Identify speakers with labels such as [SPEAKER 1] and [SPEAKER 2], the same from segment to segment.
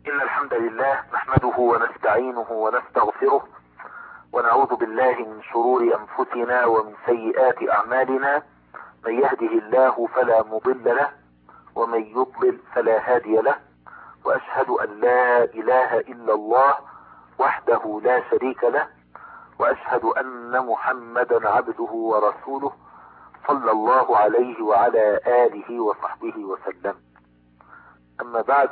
[SPEAKER 1] إن الحمد لله نحمده ونستعينه ونستغفره ونعوذ بالله من شرور أنفسنا ومن سيئات أعمالنا. من يهده الله فلا مضل له ومن يضلل فلا هادي له، وأشهد أن لا إله إلا الله وحده لا شريك له، وأشهد أن محمدا عبده ورسوله صلى الله عليه وعلى آله وصحبه وسلم. أما بعد،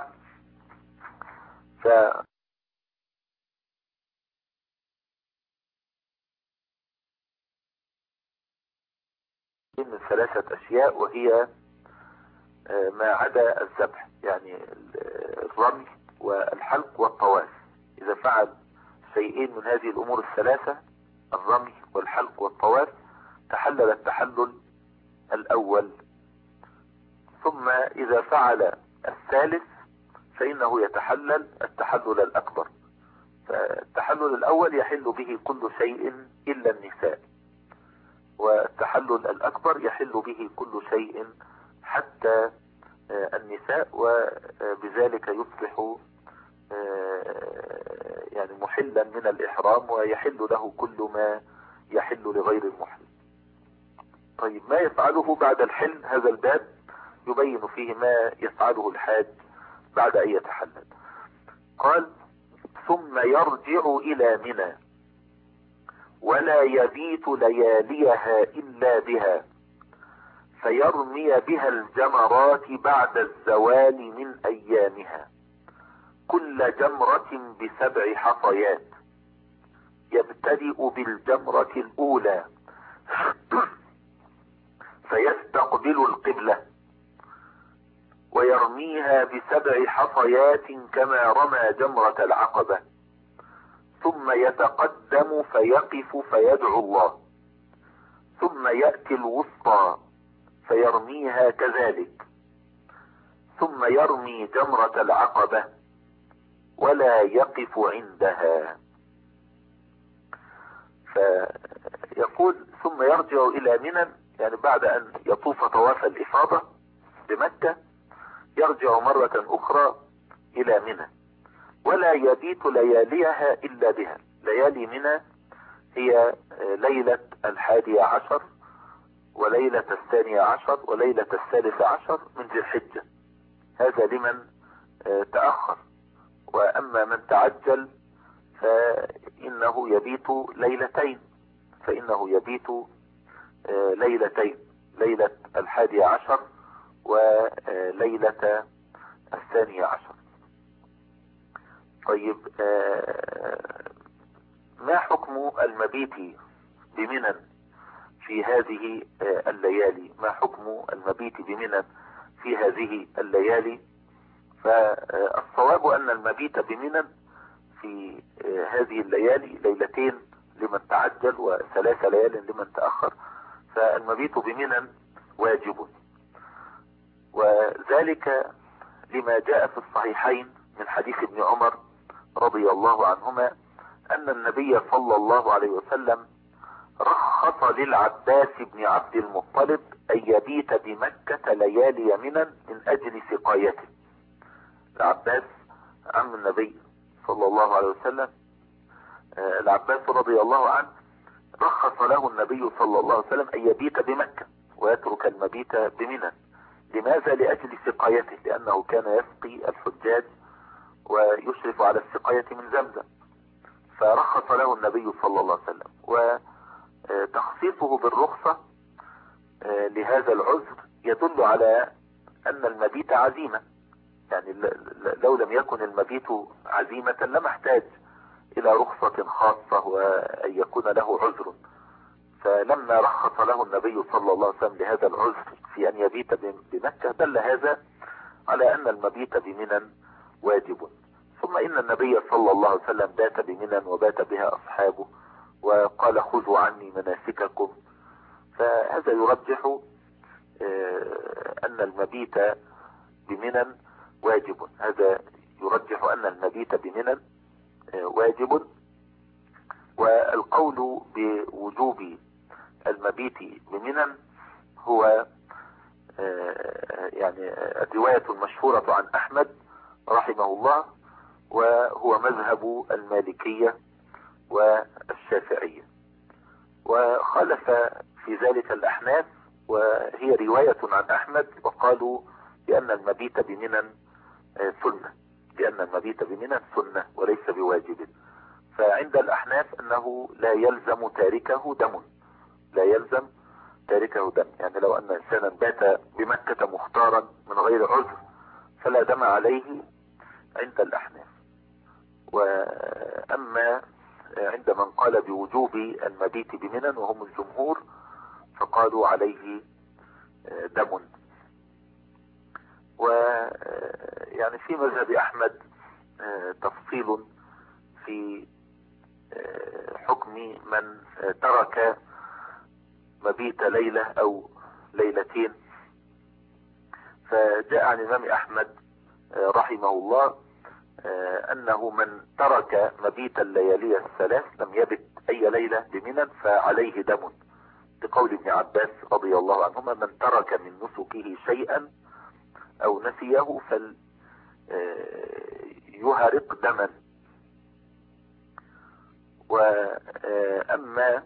[SPEAKER 1] من ثلاثة أشياء، وهي ما عدا الذبح، يعني الرمي والحلق والطواف. إذا فعل شيئين من هذه الأمور الثلاثة، الرمي والحلق والطواف، تحلل التحلل الأول. ثم إذا فعل الثالث فإنه يتحلل التحلل الأكبر. فالتحلل الأول يحل به كل شيء إلا النساء، والتحلل الأكبر يحل به كل شيء حتى النساء، وبذلك يصبح يعني محلا من الإحرام، ويحل له كل ما يحل لغير المحرم. طيب، ما يفعله بعد الحل؟ هذا الباب يبين فيه ما يفعله الحاج بعد أن يتحلل. قال: ثم يرجع إلى منى ولا يبيت لياليها إلا بها، فيرمي بها الجمرات بعد الزوال من أيامها، كل جمرة ب7 حصيات، يبتدئ بالجمرة الأولى فيستقبل القبلة ويرميها ب7 حصيات كما رمى جمرة العقبة، ثم يتقدم فيقف فيدعو الله، ثم يأتي الوسطى فيرميها كذلك، ثم يرمي جمرة العقبة ولا يقف عندها. فيقول: ثم يرجع إلى منى، يعني بعد أن يطوف طواف الإفاضة بمكة يرجع مرة أخرى إلى منى، ولا يبيت لياليها إلا بها. ليالي منى هي ليلة 11 وليلة 12 وليلة 13 من ذي الحجة. هذا لمن تأخر، وأما من تعجل فإنه يبيت ليلتين، ليلة 11 وليلة 12. طيب، ما حكم المبيت بمنى في هذه الليالي؟ ما حكم المبيت بمنى في هذه الليالي؟ فالصواب أن المبيت بمنى في هذه الليالي 2 ليلة لمن تعجل و3 ليال لمن تأخر. فالمبيت بمنى واجب، وذلك لما جاء في الصحيحين من حديث ابن عمر رضي الله عنهما أن النبي صلى الله عليه وسلم رخص للعباس بن عبد المطلب أن يبيت بمكة ليالي منى من أجل سقايته. العباس عم النبي صلى الله عليه وسلم، العباس رضي الله عنه رخص له النبي صلى الله عليه وسلم أن يبيت بمكة ويترك المبيت بمنى. لماذا؟ لأجل سقايته، لأنه كان يسقي الحجاج ويشرف على السقاية من زمزم، فرخص له النبي صلى الله عليه وسلم. وتخصيصه بالرخصة لهذا العذر يدل على أن المبيت عزيمة، يعني لو لم يكن المبيت عزيمة لما احتاج إلى رخصة خاصة وأن يكون له عذر. فلما رخص له النبي صلى الله عليه وسلم لهذا العذر في أن يبيت بمكة دل هذا على أن المبيت بمنى واجب. ثم إن النبي صلى الله عليه وسلم بات بمنى وبات بها أصحابه، وقال: خذوا عني مناسككم. فهذا يرجح أن المبيت بمنى واجب، هذا يرجح أن المبيت بمنى واجب. والقول بوجوب المبيت بمنى هو يعني الرواية المشهورة عن أحمد رحمه الله وهو مذهب المالكية والشافعية. وخالف في ذلك الأحناف، وهي رواية عن أحمد، وقالوا بأن المبيت بمنى سنة، لأن المبيت بمنى سنة وليس بواجب. فعند الأحناف أنه لا يلزم تاركه دم، لا يلزم تاركه دم، يعني لو أن إنسانا بات بمكة مختارا من غير عذر فلا دم عليه عند الأحناف. وأما عند من قال بوجوب المبيت بمنى وهم الجمهور فقالوا عليه دم. ويعني في مذهب أحمد تفصيل في حكم من ترك مبيت ليلة أو ليلتين. فجاء عن الإمام أحمد رحمه الله أنه من ترك مبيت الليالي الثلاث لم يبت أي ليلة بمنى فعليه دم، بقول ابن عباس رضي الله عنهما: من ترك من نسكه شيئا أو نسيه فليهرق دما. وأما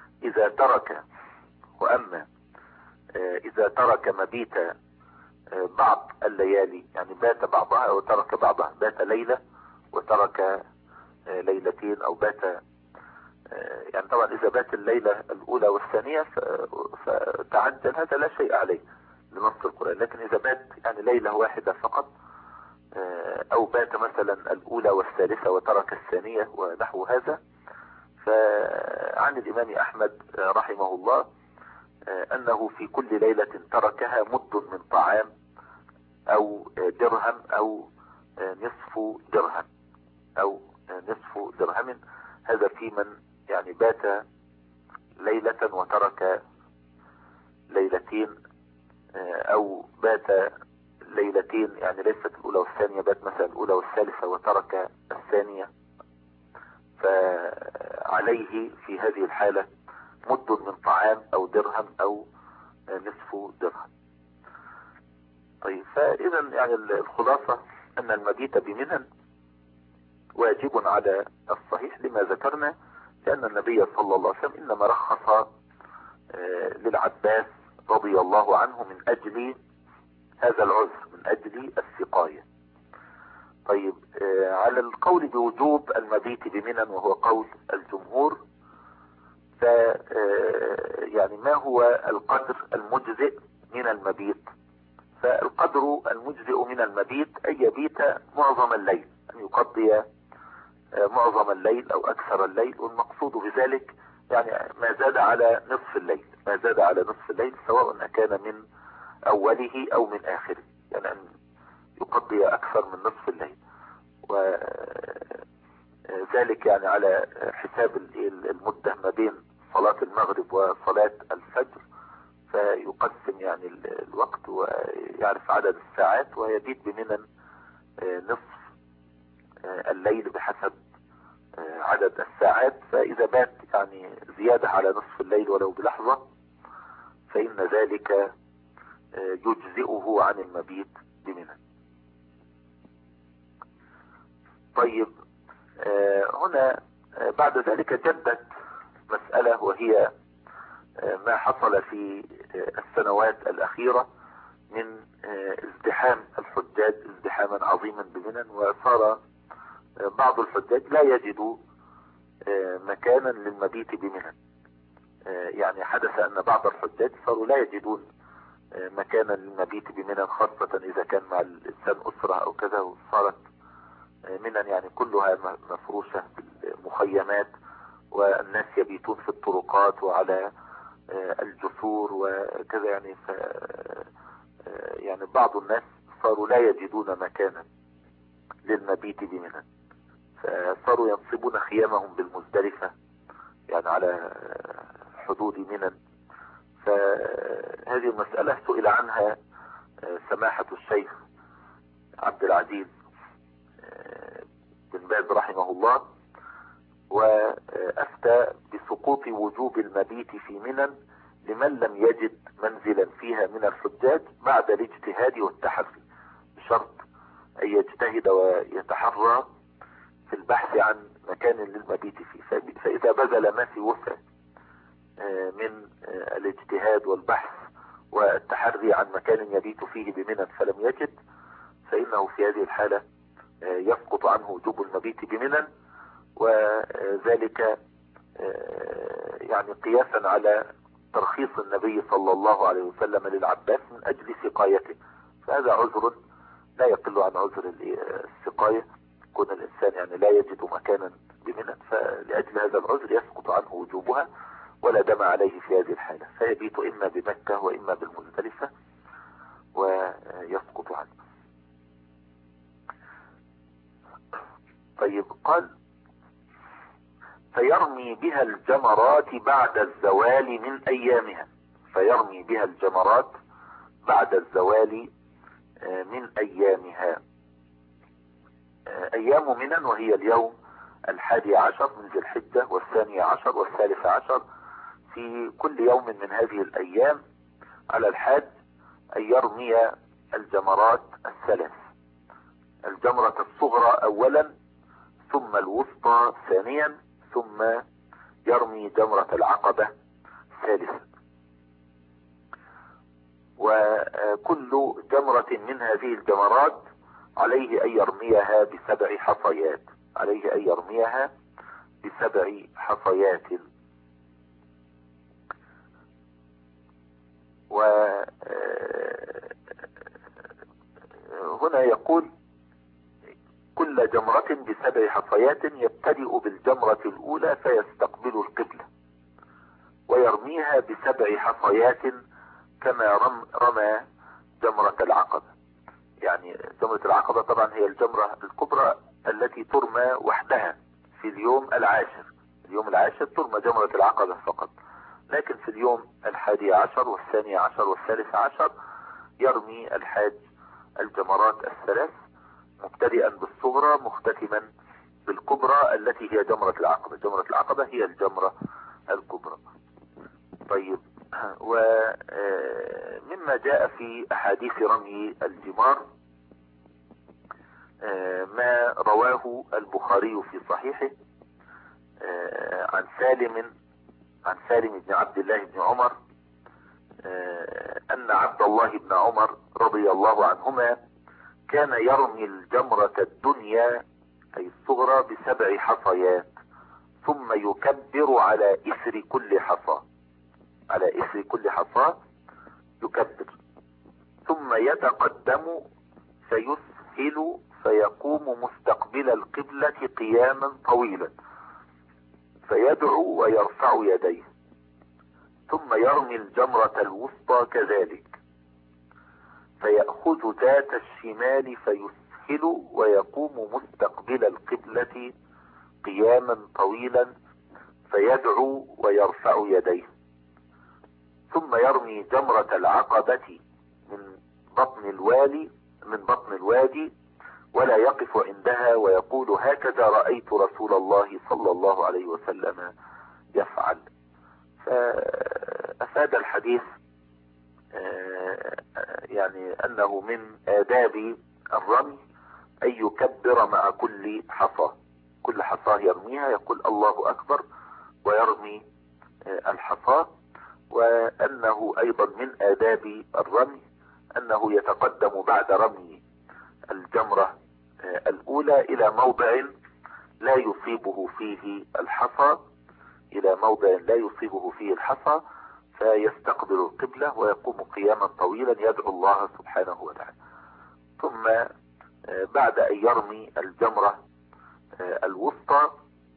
[SPEAKER 1] إذا ترك مبيت بعض الليالي، يعني بات بعضها أو ترك بعضها، بات ليلة وترك ليلتين، أو بات يعني طبعا إذا بات الليلة الأولى والثانية فتعجل، هذا لا شيء عليه لنص القرآن. لكن إذا بات يعني ليلة واحدة فقط، أو بات مثلا الأولى والثالثة وترك الثانية ونحو هذا، فعن الإمام أحمد رحمه الله أنه في كل ليلة تركها مد من طعام أو درهم أو نصف درهم أو نصف درهم. هذا في من يعني بات ليلة وترك ليلتين، أو بات ليلتين يعني ليست الأولى والثانية، بات مثلا الأولى والثالثة وترك الثانية، فعليه في هذه الحالة مد من طعام أو درهم أو نصف درهم. طيب، فإذا يعني الخلاصة أن المبيت بمنى واجب على الصحيح لما ذكرنا، لأن النبي صلى الله عليه وسلم إنما رخص للعباس رضي الله عنه من أجل هذا العذر، من أجل السقاية. طيب، على القول بوجوب المبيت بمنى وهو قول الجمهور، ف يعني ما هو القدر المجزئ من المبيت؟ فالقدر المجزئ من المبيت أن يبيت معظم الليل، أن يقضي معظم الليل أو أكثر الليل، والمقصود بذلك يعني ما زاد على نصف الليل، ما زاد على نصف الليل سواء كان من أوله أو من آخره، يعني أن يقضي أكثر من نصف الليل. وذلك يعني على حساب المدة ما بين صلاة المغرب وصلاة الفجر، فيقسم يعني الوقت ويعرف عدد الساعات ويبيت بمنى نصف الليل بحسب عدد الساعات. فإذا بات يعني زيادة على نصف الليل ولو بلحظة فإن ذلك يجزئه عن المبيت بمنى. طيب، هنا بعد ذلك جدت مسألة، وهي ما حصل في السنوات الأخيرة من ازدحام الحجاج ازدحاما عظيما بمنى، وصار بعض الحجاج لا يجدوا مكانا للمبيت بمنى. يعني حدث أن بعض الحجاج صاروا لا يجدون مكانا للمبيت بمنى، خاصة إذا كان مع الإنسان أسرة أو كذا، وصارت منى يعني كلها مفروشة بالمخيمات، والناس يبيتون في الطرقات وعلى الجسور وكذا، يعني يعني بعض الناس صاروا لا يجدون مكانا للمبيت بمنى، فصاروا ينصبون خيامهم بالمزدلفة، يعني على حدود منى. فهذه المسألة سئل عنها سماحة الشيخ عبد العزيز بن باز رحمه الله، وأفتى بسقوط وجوب المبيت في منى لمن لم يجد منزلا فيها من الحجاج بعد الاجتهاد والتحري، بشرط أن يجتهد ويتحرى في البحث عن مكان للمبيت فيه. فإذا بذل ما في وسعه من الاجتهاد والبحث والتحري عن مكان يبيت فيه بمنى فلم يجد، فإنه في هذه الحالة يسقط عنه وجوب المبيت بمنى، وذلك يعني قياسا على ترخيص النبي صلى الله عليه وسلم للعباس من أجل سقايته. فهذا عذر لا يقل عن عذر السقاية، كون الإنسان يعني لا يجد مكانا بمنى، فلأجل هذا العذر يسقط عنه وجوبها ولا دم عليه في هذه الحالة، فيبيت إما بمكة وإما بالمزدلفة ويسقط عنه. طيب، قال فيرمي بها الجمرات بعد الزوال من أيامها. فيرمي بها الجمرات بعد الزوال من أيامها. أيام منى وهي اليوم 11 من ذي الحجة وال12 وال13. في كل يوم من هذه الأيام على الحاج أن يرمي الجمرات الثلاث: الجمرة الصغرى أولا، ثم الوسطى ثانيا، ثم يرمي جمرة العقبة ثالثا. وكل جمرة من هذه الجمرات عليه أن يرميها ب7 حصيات. عليه أن يرميها ب7 حصيات. وهنا يقول كل جمرة ب7 حصيات، يبتدئ بالجمرة الأولى فيستقبل القبلة ويرميها ب7 حصيات كما رمى جمرة العقبة. يعني جمرة العقبة طبعا هي الجمرة الكبرى التي ترمى وحدها في اليوم العاشر. اليوم العاشر ترمى جمرة العقبة فقط، لكن في اليوم 11 وال12 وال13 يرمي الحاج الجمرات الثلاث، مبتدئا بالصغرى مختتما بالكبرى التي هي جمرة العقبة. جمرة العقبة هي الجمرة الكبرى. طيب، ومما جاء في أحاديث رمي الجمار ما رواه البخاري في صحيحه عن سالم بن عبد الله بن عمر أن عبد الله بن عمر رضي الله عنهما كان يرمي الجمرة الدنيا أي الصغرى ب7 حصيات، ثم يكبر على إثر كل حصى. على إثر كل حصى يكبر، ثم يتقدم فيسهل فيقوم مستقبل القبلة قياما طويلا فيدعو ويرفع يديه، ثم يرمي الجمرة الوسطى كذلك فيأخذ ذات الشمال فيسهل ويقوم مستقبل القبلة قياما طويلا فيدعو ويرفع يديه، ثم يرمي جمرة العقبة من بطن الوادي ولا يقف عندها ويقول هكذا رأيت رسول الله صلى الله عليه وسلم يفعل. فأفاد الحديث يعني أنه من آداب الرمي أن يكبر مع كل حصى. كل حصى يرميها يقول الله أكبر ويرمي الحصى. وأنه أيضا من آداب الرمي أنه يتقدم بعد رمي الجمرة الأولى إلى موضع لا يصيبه فيه الحصى، فيستقبل القبلة ويقوم قياما طويلا يدعو الله سبحانه وتعالى. ثم بعد أن يرمي الجمرة الوسطى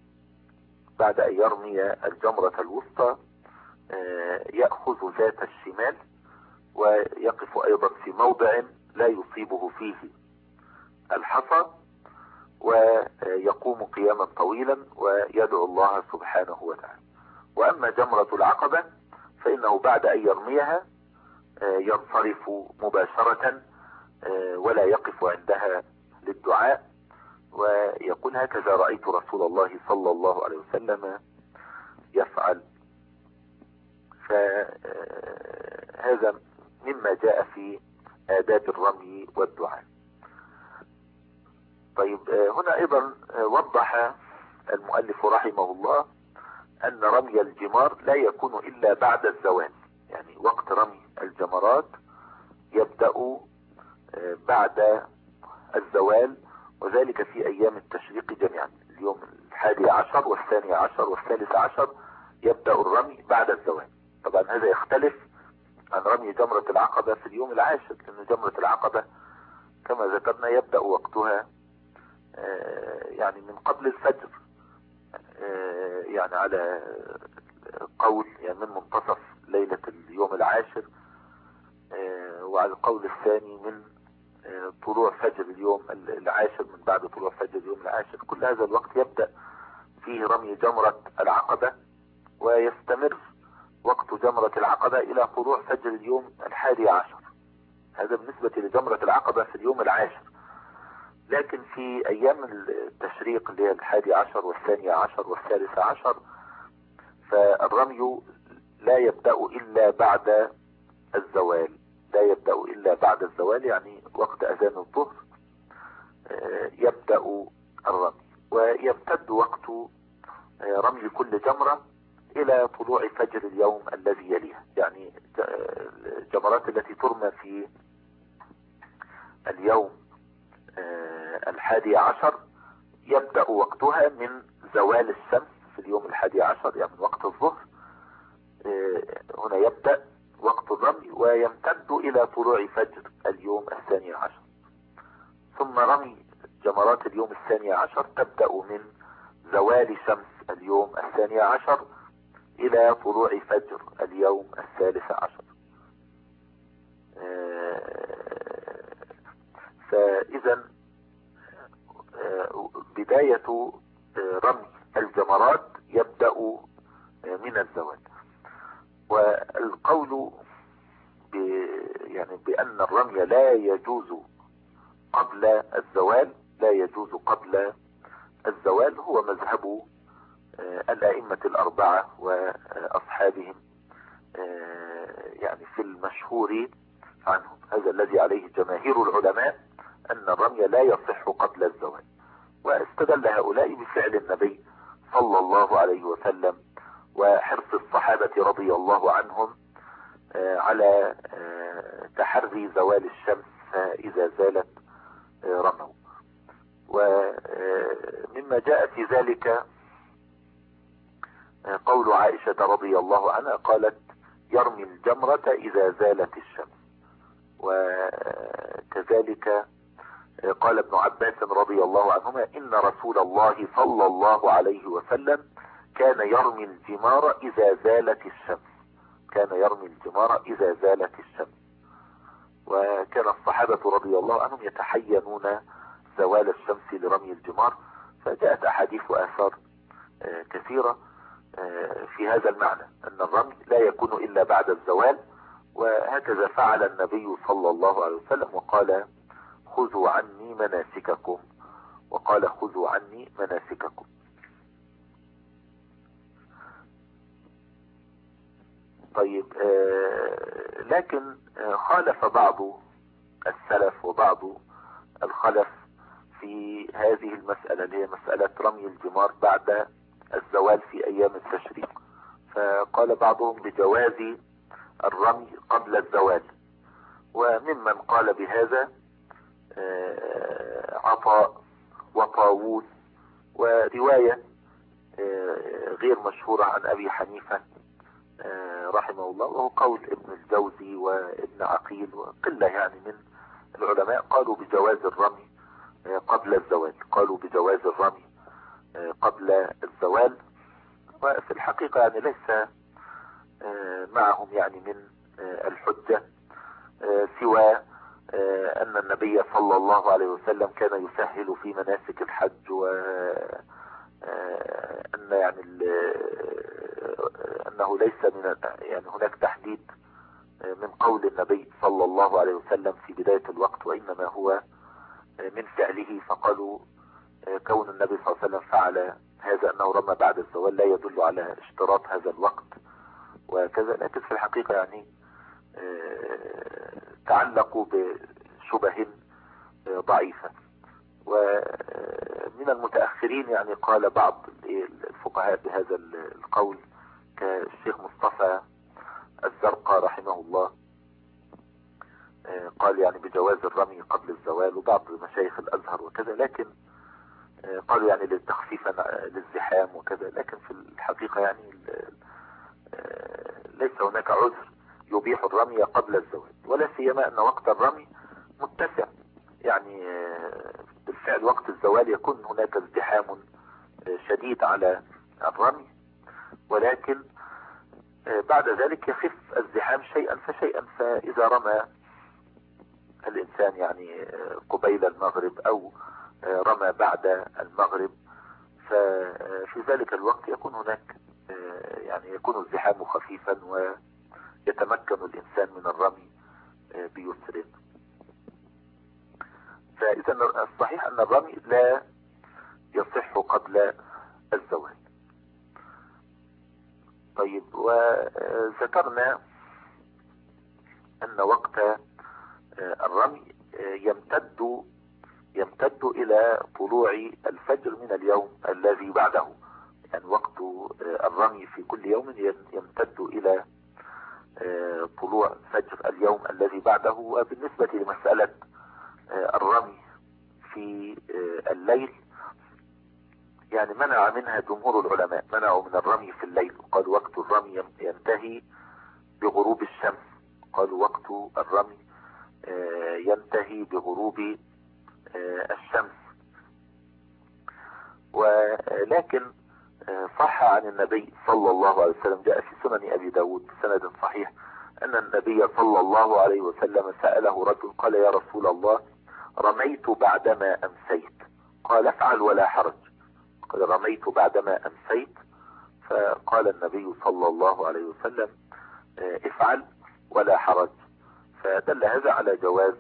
[SPEAKER 1] يأخذ ذات الشمال ويقف أيضا في موضع لا يصيبه فيه الحصى ويقوم قياما طويلا ويدعو الله سبحانه وتعالى. وأما جمرة العقبة فإنه بعد أن يرميها ينصرف مباشرة ولا يقف عندها للدعاء ويقول هكذا رأيت رسول الله صلى الله عليه وسلم يفعل. فهذا مما جاء في آداب الرمي والدعاء. طيب هنا ايضا وضح المؤلف رحمه الله ان رمي الجمار لا يكون الا بعد الزوال، يعني وقت رمي الجمرات يبدأ بعد الزوال، وذلك في ايام التشريق جميعا، اليوم 11 و12 و13 يبدأ الرمي بعد الزوال. طبعا هذا يختلف عن رمي جمرة العقبة في اليوم العاشر، لأن جمرة العقبة كما ذكرنا يبدأ وقتها يعني من قبل الفجر، يعني على قول يعني من منتصف ليلة اليوم العاشر، وعلى القول الثاني من طلوع فجر اليوم العاشر، من بعد طلوع فجر اليوم العاشر. كل هذا الوقت يبدأ فيه رمي جمرة العقبة، ويستمر وقت جمرة العقبة إلى طلوع فجر اليوم 11. هذا بالنسبة لجمرة العقبة في اليوم العاشر. لكن في أيام التشريق اللي هي 11 و12 و13 فالرمي لا يبدأ إلا بعد الزوال، لا يبدأ إلا بعد الزوال، يعني وقت أذان الظهر يبدأ الرمي، ويمتد وقت رمي كل جمرة إلى طلوع فجر اليوم الذي يليها. يعني الجمرات التي ترمى في اليوم 11 يبدأ وقتها من زوال الشمس في اليوم 11، يعني من وقت الظهر. هنا يبدأ وقت الرمي ويمتد إلى طلوع فجر اليوم 12. ثم رمي جمرات اليوم 12 تبدأ من زوال شمس اليوم 12 إلى طلوع فجر اليوم 13. فإذا بداية رمي الجمرات يبدأ من الزوال. والقول يعني بأن الرمي لا يجوز قبل الزوال، لا يجوز قبل الزوال، هو مذهب الأئمة الأربعة وأصحابهم يعني في المشهور عنهم. هذا الذي عليه جماهير العلماء، أن الرمي لا يصح قبل الزوال. واستدل هؤلاء بفعل النبي صلى الله عليه وسلم وحرص الصحابة رضي الله عنهم على تحري زوال الشمس، فإذا زالت رموا. ومما جاء في ذلك قول عائشة رضي الله عنها قالت: يرمي الجمرة إذا زالت الشمس. وكذلك قال ابن عباس رضي الله عنهما: إن رسول الله صلى الله عليه وسلم كان يرمي الجمار إذا زالت الشمس، كان يرمي الجمار إذا زالت الشمس. وكان الصحابة رضي الله عنهم يتحينون زوال الشمس لرمي الجمار، فجاءت أحاديث وآثار كثيرة في هذا المعنى، أن الرمي لا يكون إلا بعد الزوال. وهكذا فعل النبي صلى الله عليه وسلم وقال: خذوا عني مناسككم، وقال: خذوا عني مناسككم. طيب لكن خالف بعض السلف وبعض الخلف في هذه المسألة، اللي هي مسألة رمي الجمار بعد الزوال في أيام التشريق. فقال بعضهم بجواز الرمي قبل الزوال. وممن قال بهذا عطاء وطاووس، ورواية غير مشهورة عن أبي حنيفة رحمه الله، وهو قول ابن الجوزي وابن عقيل وقلة يعني من العلماء، قالوا بجواز الرمي قبل الزوال، قالوا بجواز الرمي قبل الزوال. وفي الحقيقة يعني ليس معهم يعني من الحجة سوى أن النبي صلى الله عليه وسلم كان يسهل في مناسك الحج، وأن يعني أنه ليس من يعني هناك تحديد من قول النبي صلى الله عليه وسلم في بداية الوقت، وإنما هو من فعله. فقالوا كون النبي صلى الله عليه وسلم فعل هذا أنه رمى بعد الزوال لا يدل على اشتراط هذا الوقت وكذا. لكن في الحقيقة يعني تعلقوا بشبه ضعيفة. ومن المتأخرين يعني قال بعض الفقهاء بهذا القول كالشيخ مصطفى الزرقاء رحمه الله، قال يعني بجواز الرمي قبل الزوال، وبعض مشايخ الأزهر وكذا، لكن قالوا يعني للتخفيف للزحام وكذا. لكن في الحقيقة يعني ليس هناك عذر يبيح الرمي قبل الزوال، ولا سيما أن وقت الرمي متسع، يعني بالفعل وقت الزوال يكون هناك ازدحام شديد على الرمي، ولكن بعد ذلك يخف الزحام شيئا فشيئا. فإذا رمى الإنسان يعني قبيل المغرب أو رمى بعد المغرب، ففي ذلك الوقت يكون هناك يعني يكون الزحام خفيفا ويتمكن الإنسان من الرمي بيسر. فإذا الصحيح أن الرمي لا يصح قبل الزوال. طيب، وذكرنا أن وقت الرمي يمتد إلى طلوع الفجر من اليوم الذي بعده، يعني وقت الرمي في كل يوم يمتد إلى طلوع فجر اليوم الذي بعده. وبالنسبة لمسألة الرمي في الليل يعني منع منها جمهور العلماء، منعوا من الرمي في الليل، وقالوا وقت الرمي ينتهي بغروب الشمس، قالوا وقت الرمي ينتهي بغروب الشمس. ولكن صح عن النبي صلى الله عليه وسلم، جاء في سنن أبي داود بسند صحيح أن النبي صلى الله عليه وسلم سأله رجل قال يا رسول الله رميت بعدما أمسيت، قال افعل ولا حرج. قال رميت بعدما أمسيت، فقال النبي صلى الله عليه وسلم افعل ولا حرج. فدل هذا على جواز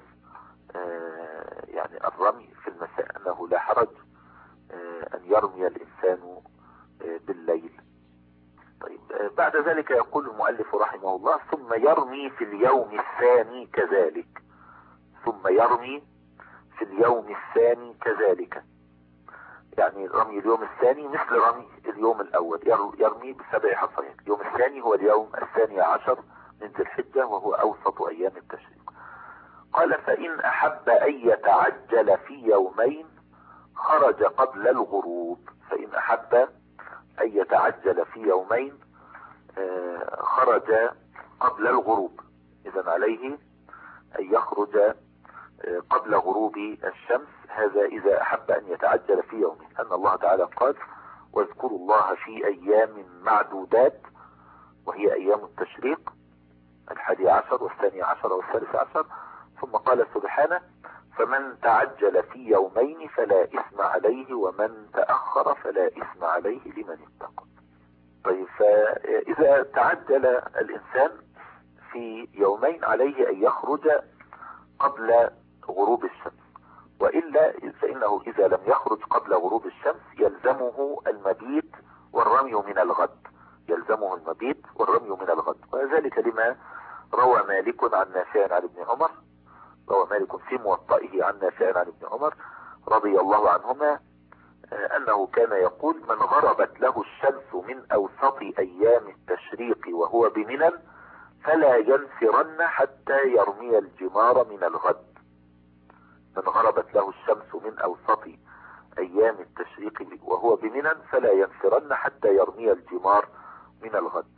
[SPEAKER 1] يعني الرمي في المساء، أنه لا حرج أن يرمي الإنسان بالليل. طيب، بعد ذلك يقول المؤلف رحمه الله ثم يرمي في اليوم الثاني كذلك، ثم يرمي في اليوم الثاني كذلك، يعني رمي اليوم الثاني مثل رمي اليوم الأول، يرمي ب7 حصيات. اليوم الثاني هو اليوم 12 من ذي الحجة، وهو أوسط أيام التشريق. قال فإن أحب أن يتعجل في يومين خرج قبل الغروب، فإن أحب أن يتعجل في يومين خرج قبل الغروب، إذن عليه أن يخرج قبل غروب الشمس، هذا إذا أحب أن يتعجل في يومين، أن الله تعالى قال واذكروا الله في أيام معدودات، وهي أيام التشريق 11 و12 و13. ثم قال سبحانه فمن تعجل في يومين فلا إثم عليه ومن تأخر فلا إثم عليه لمن اتقى. طيب، فإذا تعجل الإنسان في يومين عليه أن يخرج قبل غروب الشمس، وإلا فإنه إذا لم يخرج قبل غروب الشمس يلزمه المبيت والرمي من الغد، يلزمه المبيت والرمي من الغد. وذلك لما روى مالك عن نافع عن ابن عمر، روى مالك في موطئه عن نافع عن ابن عمر رضي الله عنهما أنه كان يقول من غربت له الشمس من أوسط أيام التشريق وهو بمنى فلا ينفرن حتى يرمي الجمار من الغد. من غربت له الشمس من أوسط أيام التشريق وهو بمنى فلا ينفرن حتى يرمي الجمار من الغد.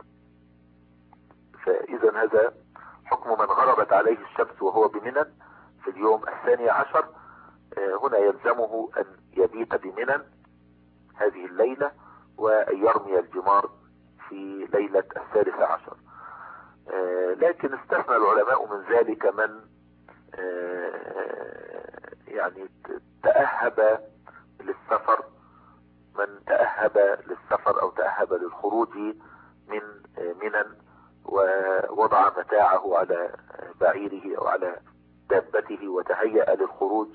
[SPEAKER 1] فإذا هذا حكم من غربت عليه الشمس وهو بمنى في اليوم 12، هنا يلزمه أن يبيت بمنى هذه الليلة وأن يرمي الجمار في ليلة 13. لكن استثنى العلماء من ذلك من يعني تأهب للسفر، من تأهب للسفر أو تأهب للخروج من منى ووضع متاعه على بعيره أو على دابته وتهيأ للخروج،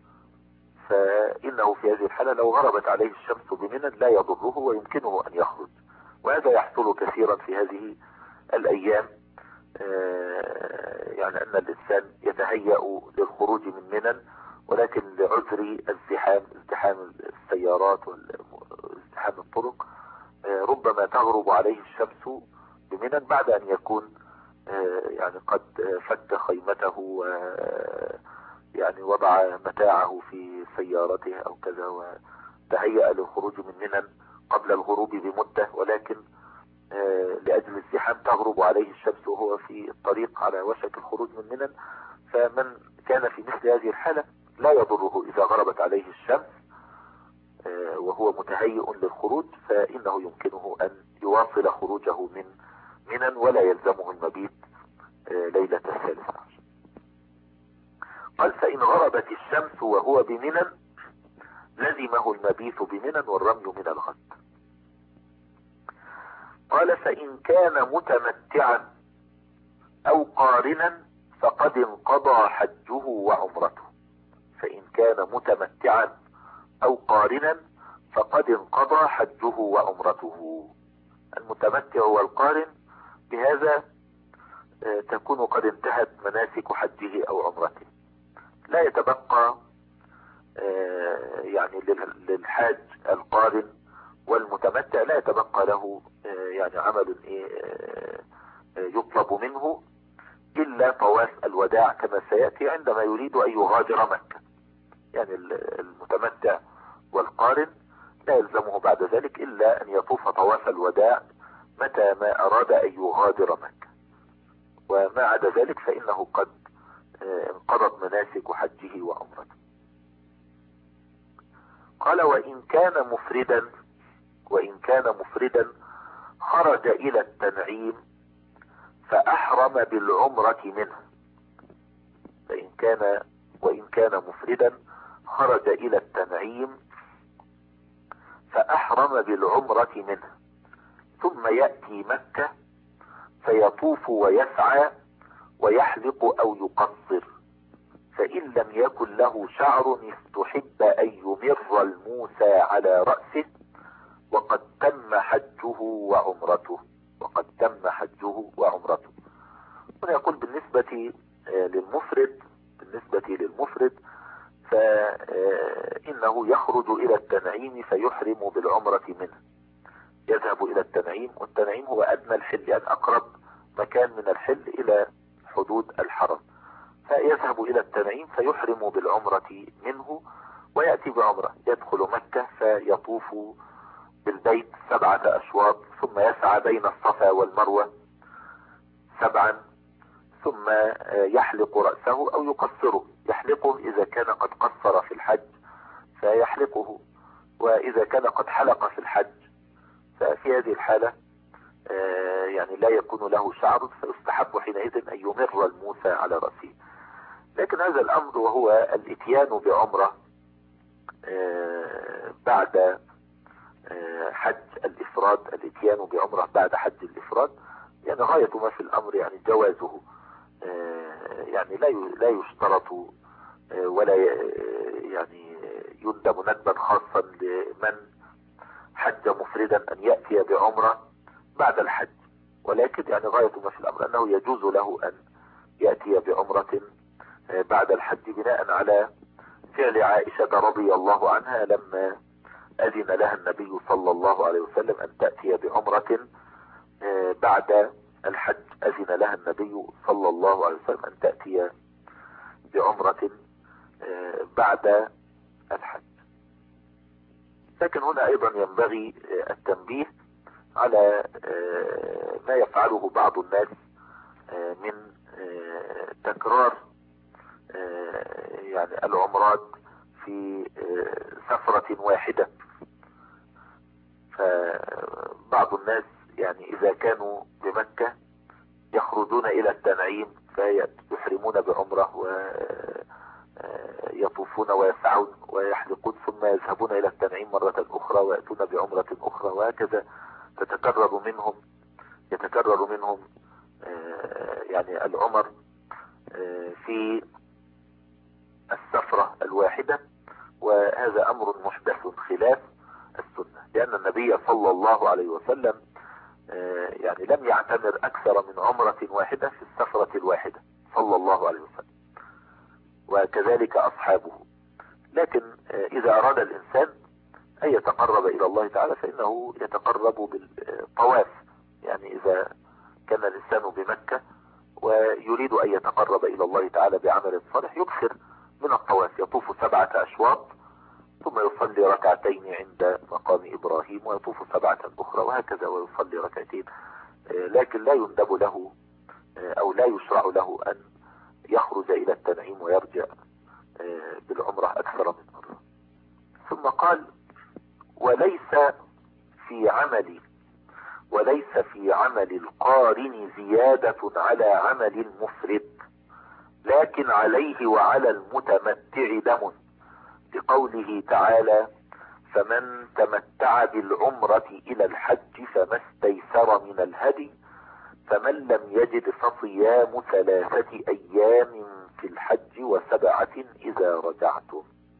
[SPEAKER 1] فإنه في هذه الحالة لو غربت عليه الشمس بمنى لا يضره ويمكنه أن يخرج. وهذا يحصل كثيرا في هذه الأيام، يعني أن الإنسان يتهيأ للخروج من منى ولكن لعذر ازدحام السيارات وازدحام الطرق ربما تغرب عليه الشمس بمنى بعد ان يكون يعني قد فك خيمته يعني وضع متاعه في سيارته او كذا وتهيأ للخروج من منى قبل الغروب بمدة، ولكن لأجل الزحام تغرب عليه الشمس وهو في الطريق على وشك الخروج من منى. فمن كان في مثل هذه الحالة لا يضره إذا غربت عليه الشمس وهو متهيئ للخروج، فإنه يمكنه أن يواصل خروجه من منى ولا يلزمه المبيت ليلة 13. قال فإن غربت الشمس وهو بمنى لزمه المبيت بمنى والرمي من الغد. قال فإن كان متمتعا أو قارنا فقد انقضى حجه وعمرته. فإن كان متمتعا أو قارنا فقد انقضى حجه وعمرته. المتمتع والقارن بهذا تكون قد انتهت مناسك حجه أو عمرته، لا يتبقى يعني للحاج القارن والمتمتع لا يتبقى له يعني عمل يطلب منه إلا طواف الوداع كما سيأتي عندما يريد أن يغادر مكة. يعني المتمتع والقارن لا يلزمه بعد ذلك إلا أن يطوف طواف الوداع متى ما أراد أن يغادر مكة، وما عدا ذلك فإنه قد انقضت مناسك حجه وعمرته. قال وإن كان مفردا خرج إلى التنعيم فأحرم بالعمرة منه. وإن كان مفردا خرج إلى التنعيم فأحرم بالعمرة منه ثم يأتي مكة فيطوف ويسعى ويحلق أو يقصر، فإن لم يكن له شعر استحب أن يمر الموسى على رأسه وقد تم حجه وعمرته. هنا يقول بالنسبة للمفرد فإنه يخرج إلى التنعيم فيحرم بالعمرة منه. يذهب إلى التنعيم، والتنعيم هو أدنى الحل، يعني أقرب مكان من الحل إلى حدود الحرم، فيذهب إلى التنعيم فيحرم بالعمرة منه ويأتي بعمرة. يدخل مكة فيطوف بالبيت 7 أشواط ثم يسعى بين الصفا والمروة 7، ثم يحلق رأسه أو يقصره. يحلقه إذا كان قد قصر في الحج فيحلقه، وإذا كان قد حلق في الحج ففي هذه الحالة يعني لا يكون له شعر، فيستحب حينئذ أن يمر الموسى على رأسه. لكن هذا الأمر وهو الاتيان بعمرة بعد حج الإفراد، الاتيان بعمرة بعد حج الإفراد يعني غاية ما في الأمر يعني جوازه، يعني لا يشترط ولا يعني يندب ندبا خاصا لمن حج مفردا أن يأتي بعمرة بعد الحج، ولكن يعني غاية ما في الأمر أنه يجوز له أن يأتي بعمرة بعد الحج بناء على فعل عائشة رضي الله عنها لما أذن لها النبي صلى الله عليه وسلم أن تأتي بعمرة بعد الحج. أذن لها النبي صلى الله عليه وسلم أن تأتي بعمرة بعد الحج. لكن هنا أيضا ينبغي التنبيه على ما يفعله بعض الناس من تكرار يعني العمرات في سفرة واحدة. فبعض الناس يعني إذا كانوا بمكة يخرجون إلى التنعيم فيحرمون بعمرة ويطوفون ويسعون ويحلقون ثم يذهبون إلى التنعيم مرة أخرى ويأتون بعمرة أخرى، وهكذا يتكرر منهم يعني العمر في السفرة الواحدة، وهذا أمر محدث خلاف السنة، لأن النبي صلى الله عليه وسلم يعني لم يعتمر أكثر من عمرة واحدة في السفرة الواحدة صلى الله عليه وسلم، وكذلك أصحابه. لكن إذا أراد الإنسان أن يتقرب إلى الله تعالى فإنه يتقرب بالطواف. يعني إذا كان الإنسان بمكة ويريد أن يتقرب إلى الله تعالى بعمل صالح يكثر من الطواف، يطوف 7 أشواط ثم يصلي ركعتين عند مقام إبراهيم ويطوف 7 أخرى وهكذا ويصلي ركعتين. لكن لا يندب له أو لا يشرع له أن يخرج إلى التنعيم ويرجع بالعمرة أكثر من مرة. ثم قال وليس في عمل القارن زيادة على عمل المفرد، لكن عليه وعلى المتمتع دم، لقوله تعالى فمن تمتع بالعمرة إلى الحج فما استيسر من الهدي فمن لم يجد فصيام 3 أيام في الحج و7 إذا رجعتم.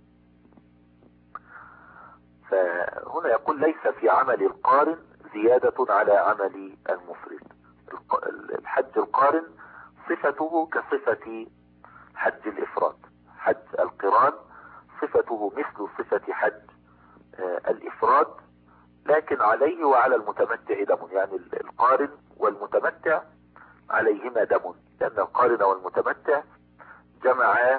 [SPEAKER 1] فهنا يقول ليس في عمل القارن زيادة على عمل المفرد. الحج القارن صفته كصفة حج الإفراد. حج القران صفته مثل صفة حج الإفراد، لكن عليه وعلى المتمتع دم. يعني القارن والمتمتع عليهما دم، لأن القارن والمتمتع جمعا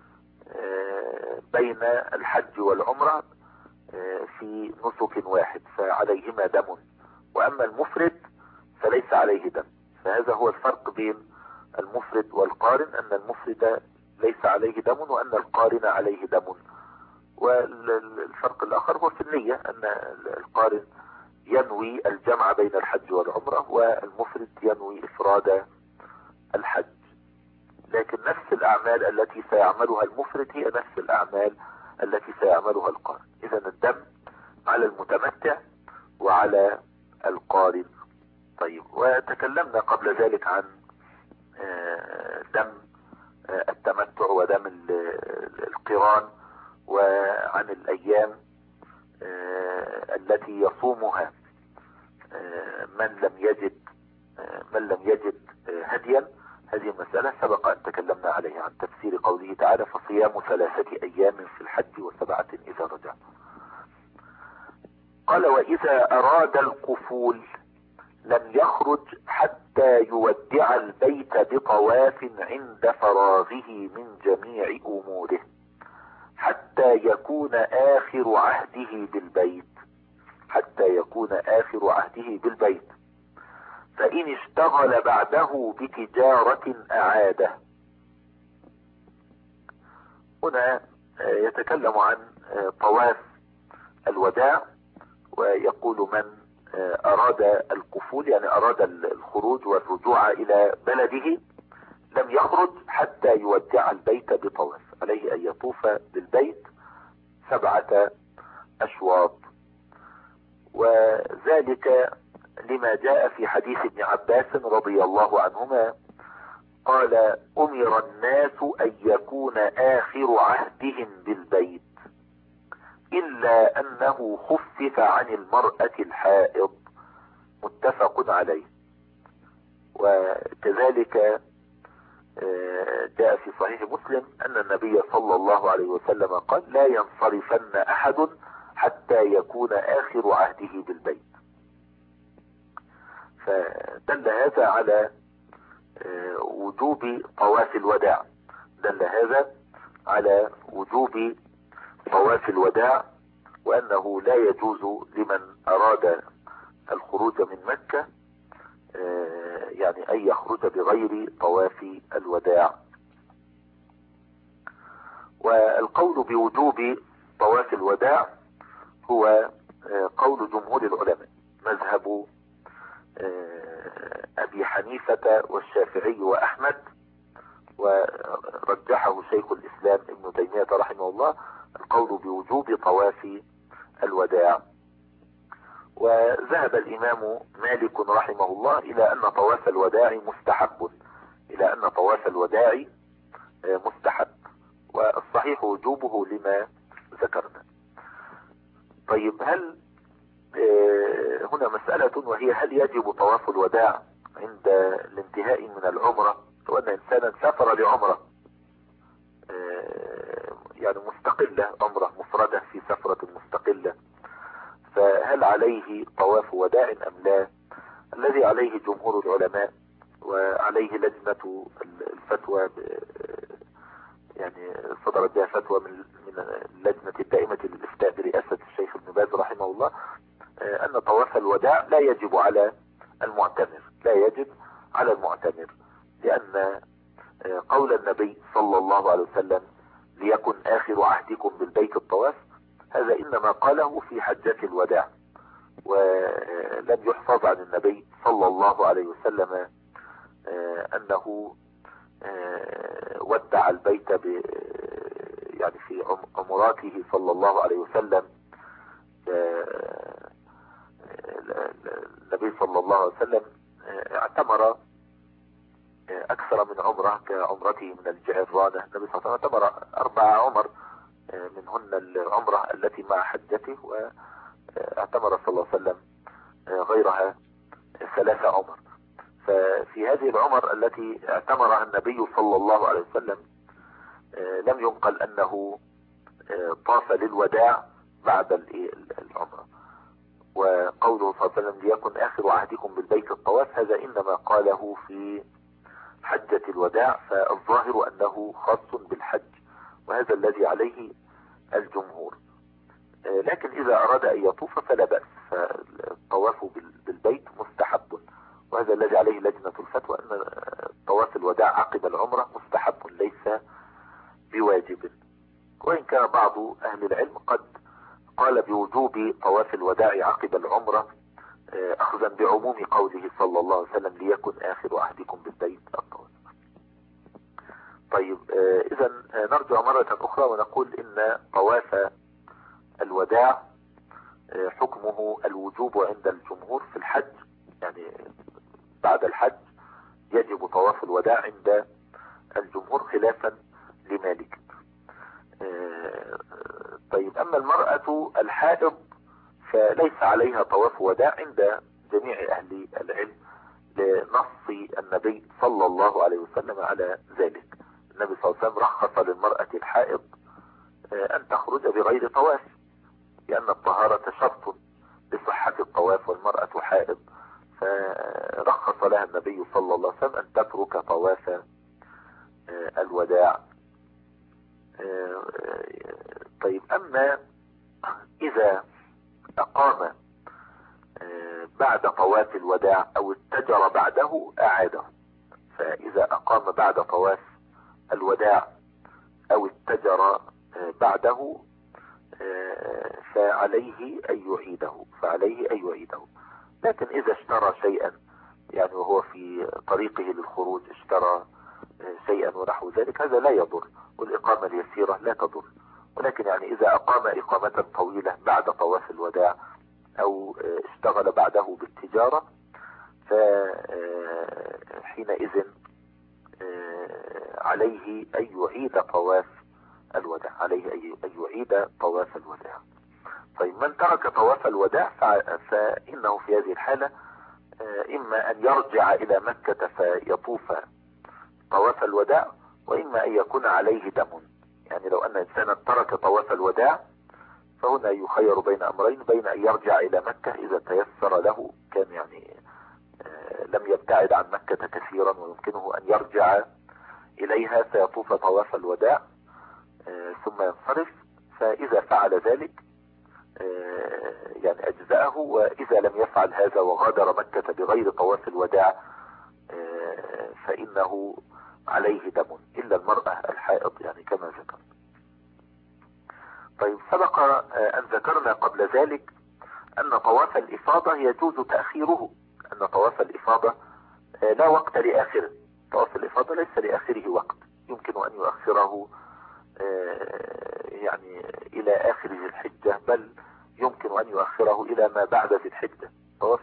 [SPEAKER 1] بين الحج والعمرة في نسك واحد فعليهما دم، وأما المفرد فليس عليه دم. فهذا هو الفرق بين المفرد والقارن، أن المفرد ليس عليه دم وأن القارن عليه دم. والفرق الآخر هو في النية، أن القارن ينوي الجمع بين الحج والعمرة والمفرد ينوي إفراد الحج. لكن نفس الأعمال التي سيعملها المفرد هي نفس الأعمال التي سيعملها القارن. إذن الدم على المتمتع وعلى القارن. طيب، وتكلمنا قبل ذلك عن دم التمتع ودم القران وعن الأيام التي يصومها من لم يجد هديا. هذه المسألة سبق أن تكلمنا عليها عن تفسير قوله تعالى فصيام 3 أيام في الحج و7 إذا رجع. قال وإذا أراد القفول لم يخرج حتى يودع البيت بطواف عند فراغه من جميع أموره حتى يكون آخر عهده بالبيت، فإن اشتغل بعده بتجارة أعاده. هنا يتكلم عن طواف الوداع، ويقول من أراد القفول يعني أراد الخروج والرجوع إلى بلده لم يخرج حتى يودع البيت بطواف، عليه أن يطوف بالبيت 7 أشواط. وذلك لما جاء في حديث ابن عباس رضي الله عنهما قال أمر الناس أن يكون آخر عهدهم بالبيت إلا أنه خفف عن المرأة الحائض، متفق عليه. وكذلك جاء في صحيح مسلم أن النبي صلى الله عليه وسلم قال لا ينصرفن أحد حتى يكون آخر عهده بالبيت. فدل هذا على وجوب طواف الوداع، وأنه لا يجوز لمن أراد الخروج من مكة يعني أن يخرج بغير طواف الوداع. والقول بوجوب طواف الوداع هو قول جمهور العلماء، مذهب أبي حنيفة والشافعي وأحمد، ورجحه شيخ الإسلام ابن تيمية رحمه الله، القول بوجوب طواف الوداع. وذهب الإمام مالك رحمه الله إلى أن طواف الوداع مستحب، والصحيح وجوبه لما ذكرنا. طيب، هل هنا مسألة وهي هل يجب طواف الوداع عند الانتهاء من العمرة؟ لو أن إنسانا سافر لعمرة يعني مستقلة، عمرة مفردة في سفرة مستقلة، فهل عليه طواف وداع أم لا؟ الذي عليه جمهور العلماء وعليه لجنة الفتوى، يعني صدرت بها فتوى من اللجنة الدائمة للإفتاء برئاسة الشيخ ابن باز رحمه الله، أن طواف الوداع لا يجب على المعتمر، لا يجب على المعتمر، لأن قول النبي صلى الله عليه وسلم ليكن آخر عهدكم بالبيت الطواف، هذا إنما قاله في حجة الوداع، ولم يحفظ عن النبي صلى الله عليه وسلم أنه ودع البيت يعني في عمراته صلى الله عليه وسلم. النبي صلى الله عليه وسلم اعتمر أكثر من عمره، كعمرته من الجعرانة. النبي صلى الله عليه وسلم اعتمر 4 عمر، منهن العمرة التي مع حجته، واعتمر صلى الله عليه وسلم غيرها 3 عمر. ففي هذه العمر التي اعتمرها النبي صلى الله عليه وسلم لم ينقل أنه طاف للوداع بعد العمرة. وقوله صلى الله عليه وسلم ليكن آخر عهدكم بالبيت الطواف، هذا إنما قاله في حجة الوداع، فالظاهر أنه خاص بالحج، وهذا الذي عليه الجمهور. لكن إذا أراد أن يطوف فلا بأس، فالطواف بالبيت مستحب، وهذا الذي عليه لجنة الفتوى، أن طواف الوداع عقب العمرة مستحب ليس بواجب. وإن كان بعض أهل العلم قد قال بوجوب طواف الوداع عقب العمرة، أخذا بعموم قوله صلى الله عليه وسلم ليكن آخر عهدكم بالبيت الطواف. طيب، إذا نرجع مرة أخرى ونقول إن طواف الوداع حكمه الوجوب عند الجمهور في الحج، يعني بعد الحج يجب طواف الوداع عند الجمهور خلافا لمالك. طيب، أما المرأة الحائض فليس عليها طواف وداع عند جميع أهل العلم، لنص النبي صلى الله عليه وسلم على ذلك. النبي صلى الله عليه وسلم رخص للمرأة الحائض أن تخرج بغير طواف، لأن الطهارة شرط لصحة الطواف، والمرأة حائض، فرخص لها النبي صلى الله عليه وسلم أن تترك طواف الوداع. طيب، أما إذا أقام بعد طواف الوداع أو اتجر بعده أعاده، فإذا أقام بعد طواف الوداع أو اتجر بعده فعليه أن يعيده. لكن إذا اشترى شيئا، يعني وهو في طريقه للخروج اشترى شيئا ونحو ذلك، هذا لا يضر، والإقامة اليسيرة لا تضر. ولكن يعني إذا أقام إقامة طويلة بعد طواف الوداع أو اشتغل بعده بالتجارة، فحينئذ عليه أن يعيد طواف الوداع، طيب، من ترك طواف الوداع فإنه في هذه الحالة إما أن يرجع إلى مكة فيطوف طواف الوداع، وإما أن يكون عليه دم. يعني لو أن إنسانا ترك طواف الوداع فهنا يخير بين أمرين، بين أن يرجع إلى مكة إذا تيسر له، كان يعني لم يبتعد عن مكة كثيرا ويمكنه أن يرجع إليها فيطوف طواف الوداع ثم ينصرف، فإذا فعل ذلك يعني أجزأه. وإذا لم يفعل هذا وغادر مكة بغير طواف الوداع فإنه عليه دم، إلا المرأة الحائض يعني كما ذكر. طيب، سبق أن ذكرنا قبل ذلك أن طواف الإفاضة يجوز تأخيره، أن طواف الإفاضة لا وقت لآخره. طواف الإفاضة ليس لآخره وقت، يمكن أن يؤخره يعني إلى آخر ذي الحجة، بل يمكن أن يؤخره إلى ما بعد ذي الحجة. طواف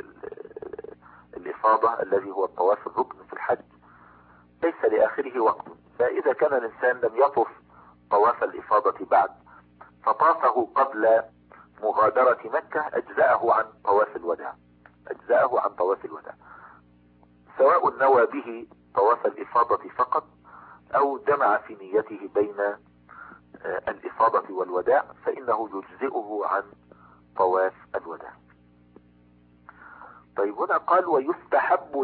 [SPEAKER 1] الإفاضة الذي هو الطواف الركن في الحج ليس لآخره وقت، فإذا كان الإنسان لم يطف طواف الإفاضة بعد فطافه قبل مغادرة مكة أجزأه عن طواف الوداع، سواء نوى به طواف الإفاضة فقط أو جمع في نيته بين الإفاضة والوداع فإنه يجزئه عن طواف الوداع. طيب هنا قال ويستحب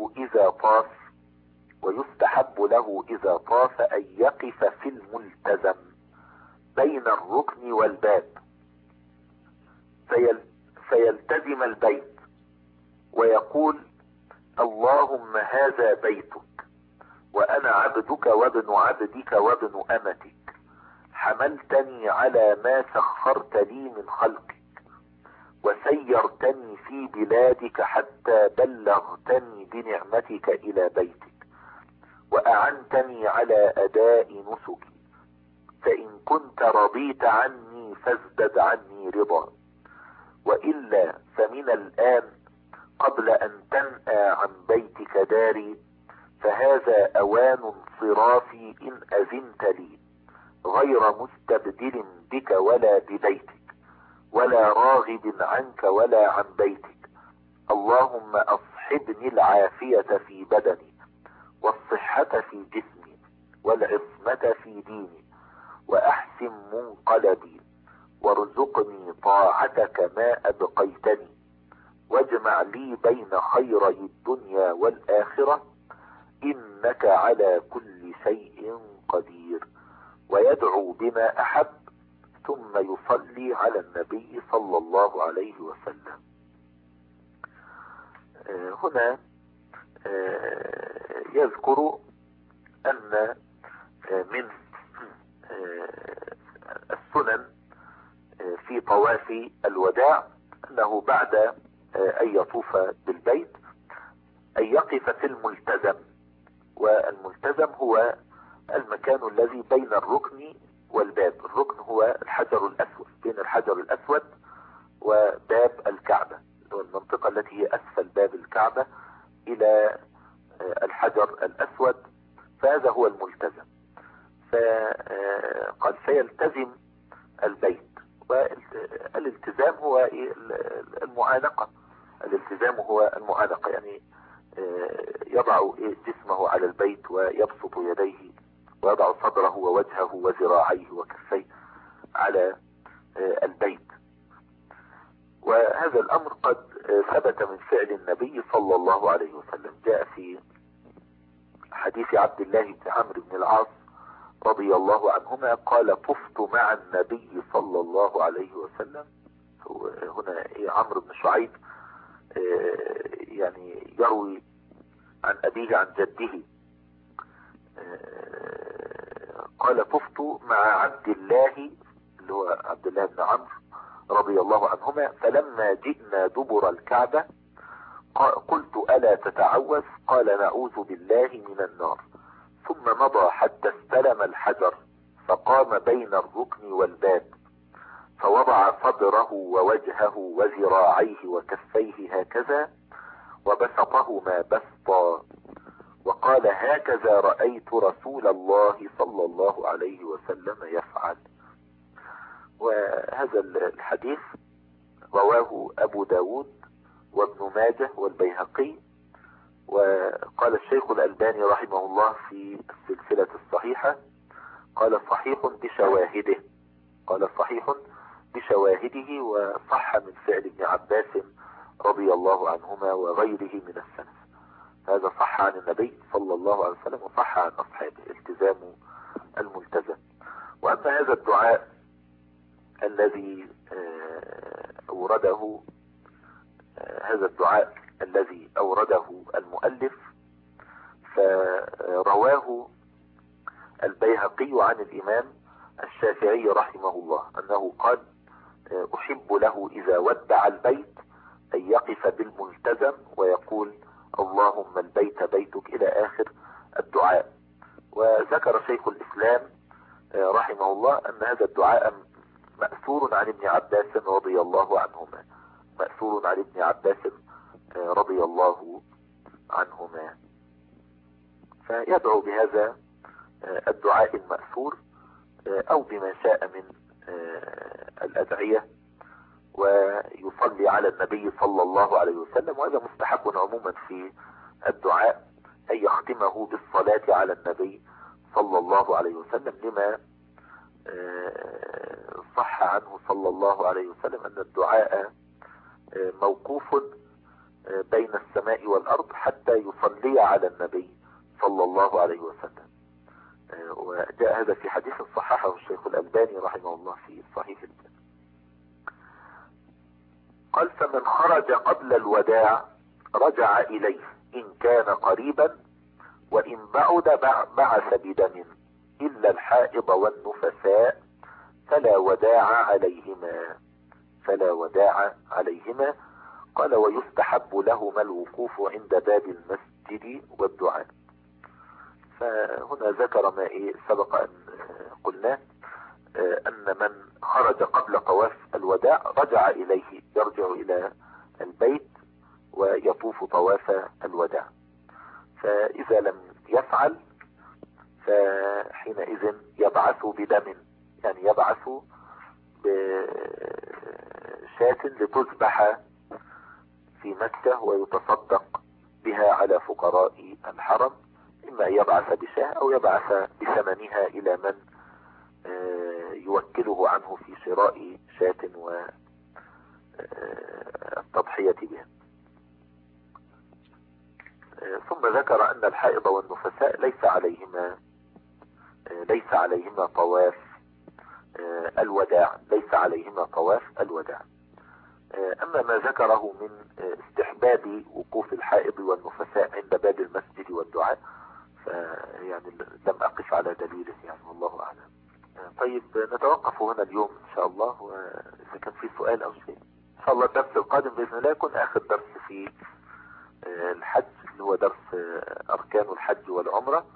[SPEAKER 1] له إذا طاف أن يقف في الملتزم بين الركن والباب فيلتزم البيت ويقول اللهم هذا بيتك وأنا عبدك وابن عبدك وابن أمتك حملتني على ما سخرت لي من خلقك وسيرتني في بلادك حتى بلغتني بنعمتك إلى بيتك وأعنتني على أداء نسكي فإن كنت رضيت عني فازدد عني رضا وإلا فمن الآن قبل أن تنأى عن بيتك داري فهذا أوان انصرافي إن أذنت لي غير مستبدل بك ولا ببيتك ولا راغب عنك ولا عن بيتك اللهم أصحبني العافية في بدني والصحة في جسمي والعصمة في ديني وأحسن منقلبي وارزقني طاعتك ما أبقيتني واجمع لي بين خيري الدنيا والآخرة إنك على كل شيء قدير ويدعو بما أحب ثم يصلي على النبي صلى الله عليه وسلم. هنا يذكر أن من السنن في طواف الوداع أنه بعد أن يطوف بالبيت أن يقف في الملتزم، والملتزم هو المكان الذي بين الركن والباب. الركن هو الحجر الأسود، بين الحجر الأسود وباب الكعبة، المنطقة التي هي أسفل باب الكعبة إلى الحجر الأسود، فهذا هو الملتزم. فقد سيلتزم البيت، والالتزام هو المعانقة. الالتزام هو المعانقة، يعني يضع جسمه على البيت ويبسط يديه ويضع صدره ووجهه وذراعيه وكفيه على البيت. وهذا الأمر قد ثبت من فعل النبي صلى الله عليه وسلم. جاء في حديث عبد الله بن عمرو بن العاص رضي الله عنهما قال طفت مع النبي صلى الله عليه وسلم. هنا عمرو بن شعيب يعني يروي عن أبيه عن جده، قال طفت مع عبد الله اللي هو عبد الله بن عمرو رضي الله عنهما فلما جئنا دبر الكعبة قلت ألا تتعوذ؟ قال نعوذ بالله من النار. ثم مضى حتى استلم الحجر فقام بين الركن والباب فوضع صدره ووجهه وذراعيه وكفيه هكذا وبسطهما بسطا وقال هكذا رأيت رسول الله صلى الله عليه وسلم يفعل. وهذا الحديث رواه أبو داود وابن ماجه والبيهقي. وقال الشيخ الألباني رحمه الله في السلسلة الصحيحة قال صحيح بشواهده، وصح من فعل ابن عباس رضي الله عنهما وغيره من السلف. هذا صح عن النبي صلى الله عليه وسلم وصح عن أصحابه التزام الملتزم. وأما هذا الدعاء الذي أورده المؤلف فرواه البيهقي عن الإمام الشافعي رحمه الله أنه قال أحب له إذا ودع البيت أن يقف بالملتزم ويقول اللهم البيت بيتك إلى آخر الدعاء. وذكر شيخ الإسلام رحمه الله أن هذا الدعاء مأثور عن ابن عباس رضي الله عنهما، فيدعو بهذا الدعاء المأثور أو بما شاء من الأدعية ويصلي على النبي صلى الله عليه وسلم. وهذا مستحب عموما في الدعاء أن يختمه بالصلاة على النبي صلى الله عليه وسلم لما صح عنه صلى الله عليه وسلم أن الدعاء موقوف بين السماء والأرض حتى يصلي على النبي صلى الله عليه وسلم. وجاء هذا في حديث صححه الشيخ الألباني رحمه الله في صحيح الجامع. قال: فمن خرج قبل الوداع رجع إليه إن كان قريبا، وإن بعد بعث بدم، إلا الحائض والنفساء فلا وداع عليهما. قال: ويستحب لهما الوقوف عند باب المسجد والدعاء. فهنا ذكر ما سبق أن قلنا، أن من خرج قبل طواف الوداع رجع إليه، يرجع إلى البيت ويطوف طواف الوداع. فإذا لم يفعل فحينئذ يبعث بدم، يعني يبعث بشاة لتذبح في مكة ويتصدق بها على فقراء الحرم، إما يبعث بشاة أو يبعث بثمنها إلى من يوكله عنه في شراء شاة والتضحية بها. ثم ذكر أن الحائض والنفساء ليس عليهما طواف الوداع، أما ما ذكره من استحباب وقوف الحائض والنفساء عند باب المسجد والدعاء فيعني لم أقف على دليله، يعني والله أعلم. طيب نتوقف هنا اليوم إن شاء الله، وإذا كان في سؤال أو شيء إن شاء الله الدرس القادم بإذن الله يكون آخر درس في الحج، اللي هو درس أركان الحج والعمرة،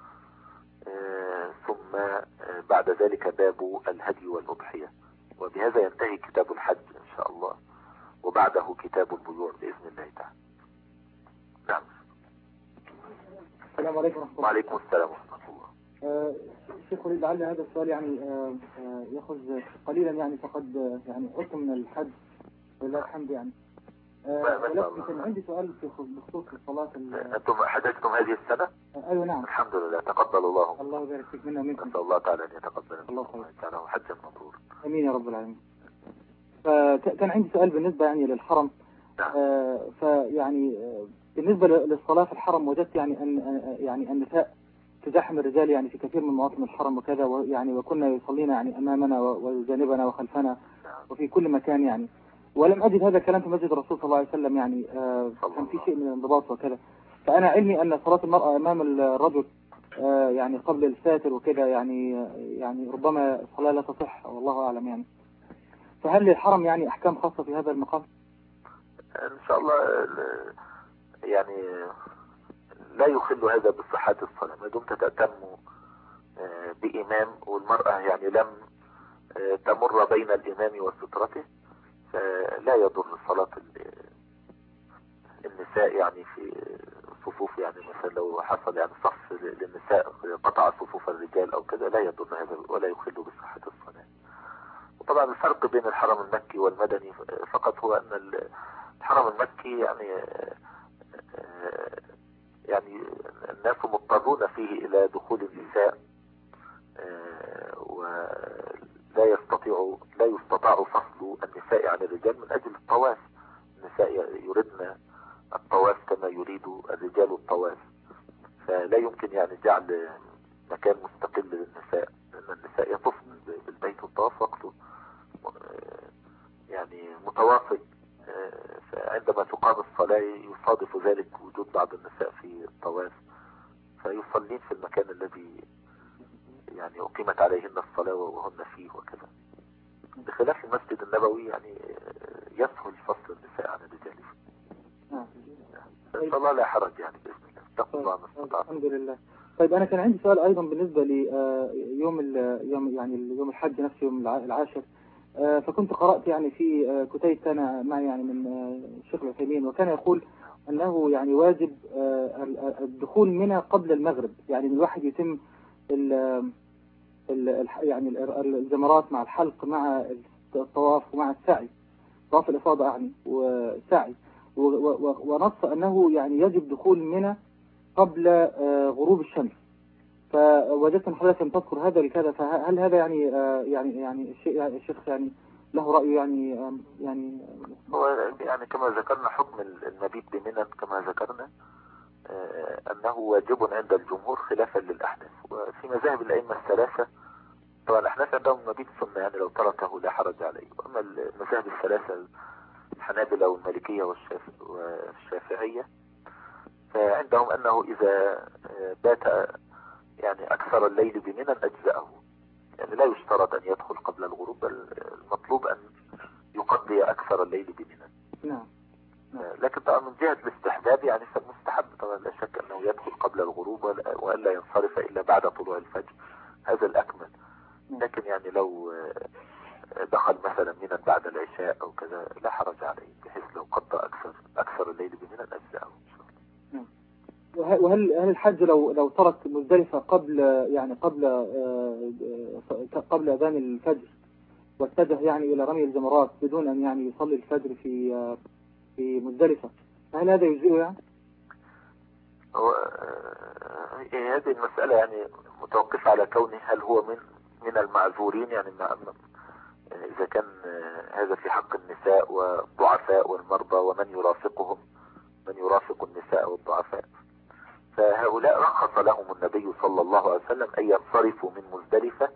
[SPEAKER 1] ثم بعد ذلك باب الهدي والأضحية، وبهذا ينتهي كتاب الحج إن شاء الله، وبعده كتاب البيوع بإذن الله تعالى. نعم.
[SPEAKER 2] السلام عليكم ورحمة الله.
[SPEAKER 1] وعليكم السلام ورحمة الله.
[SPEAKER 2] شيخ وليد، لعل هذا السؤال يعني يأخذ قليلا، يعني فقد يعني قلت من الحج ولله الحمد يعني. ولكن كان عندي سؤال بخصوص الصلاة.
[SPEAKER 1] أنتم حججتم هذه السنة؟
[SPEAKER 2] أيوة نعم.
[SPEAKER 1] الحمد لله، تقبل الله.
[SPEAKER 2] الله يبارك فيك منا ومنكم.
[SPEAKER 1] نسأل الله تعالى أن يتقبل
[SPEAKER 2] الله خير.
[SPEAKER 1] تعالى حجا مبرور.
[SPEAKER 2] أمين يا رب العالمين. فكان عندي سؤال بالنسبة يعني للحرم. فيعني بالنسبة للصلاة في الحرم وجدت يعني أن النساء تزاحم الرجال يعني في كثير من مواطن الحرم وكذا، ويعني وكنا يصلين يعني أمامنا وجانبنا وخلفنا وفي كل مكان يعني، ولم أجد هذا الكلام في مسجد الرسول صلى الله عليه وسلم، يعني كان في شيء من الانضباط وكذا. فأنا علمي أن صلاة المرأة أمام الرجل يعني قبل الساتر وكذا يعني ربما الصلاة لا تصح، والله أعلم يعني. فهل للحرم يعني أحكام خاصة في هذا المقام؟
[SPEAKER 1] إن شاء الله يعني لا يخل هذا بصحة الصلاة ما دمت تأتم بإمام، والمرأة يعني لم تمر بين الإمام وسترته، فلا يضر صلاة النساء يعني في صفوف، يعني مثلا لو حصل يعني صف للنساء قطع صفوف الرجال أو كذا لا يضر هذا ولا يخل بصحة الصلاة. وطبعا الفرق بين الحرم المكي والمدني فقط هو أن الحرم المكي يعني الناس مضطرون فيه إلى دخول النساء، ولا يستطاع فصل النساء عن الرجال من أجل الطواف. النساء يردن الطواف كما يريد الرجال الطواف، فلا يمكن يعني جعل مكان مستقل للنساء، لأن النساء يطفن بالبيت والطواف وقته يعني متواصل. فعندما تقام الصلاة يصادف ذلك وجود بعض النساء في الطواف، فيصلين في المكان الذي يعني أقيمت عليهن الصلاة وهن فيه وكذا، بخلاف المسجد النبوي يعني يسهل فصل النساء عن الرجال. إن شاء الله لا حرج يعني بإذن الله، اتقوا الله ما استطعتم.
[SPEAKER 2] الحمد لله. طيب أنا كان عندي سؤال أيضا بالنسبة يوم الحج نفسه، يوم العاشر. فكنت قرأت يعني في كتيب كان معي يعني من الشيخ العثيمين، وكان يقول أنه يعني واجب الدخول منى قبل المغرب، يعني الواحد يتم يعني الجمرات مع الحلق مع الطواف ومع السعي، طواف الإفاضة يعني والسعي، ونص أنه يعني يجب دخول منى قبل غروب الشمس. فوجدت أن حضرتك لم تذكر هذا لكذا، فهل هذا يعني الشيخ يعني له رأي يعني
[SPEAKER 1] هو يعني كما ذكرنا حكم المبيت بمنى كما ذكرنا أنه واجب عند الجمهور خلافا للأحناف. وفي مذاهب الأئمة الثلاثة طبعا الأحناف عندهم المبيت سنة، يعني لو تركه لا حرج عليه. وأما المذاهب الثلاثة الحنابلة والمالكية والشافعية فعندهم أنه إذا بات يعني أكثر الليل بمنى أجزأه، يعني لا يشترط أن يدخل قبل الغروب، بل المطلوب أن يقضي أكثر الليل بمنى.
[SPEAKER 2] نعم.
[SPEAKER 1] لكن طبعا من جهة الاستحباب يعني فالمستحب طبعا لا شك أنه يدخل قبل الغروب وألا ينصرف إلا بعد طلوع الفجر، هذا الأكمل. لكن يعني لو دخل مثلا منى بعد العشاء أو كذا لا حرج عليه، بحيث لو قضى أكثر الليل بمنى أجزأه.
[SPEAKER 2] وهل الحج لو ترك مزدلفة قبل أذان الفجر واتجه يعني إلى رمي الجمرات بدون أن يعني يصلي الفجر في مزدلفة، هل هذا يجزئه يعني؟
[SPEAKER 1] هذه المسألة يعني متوقفة على كونه هل هو من المعذورين، يعني إذا كان هذا في حق النساء والضعفاء والمرضى ومن يرافقهم، من يرافق النساء والضعفاء، فهؤلاء رخص لهم النبي صلى الله عليه وسلم أن ينصرفوا من مزدلفة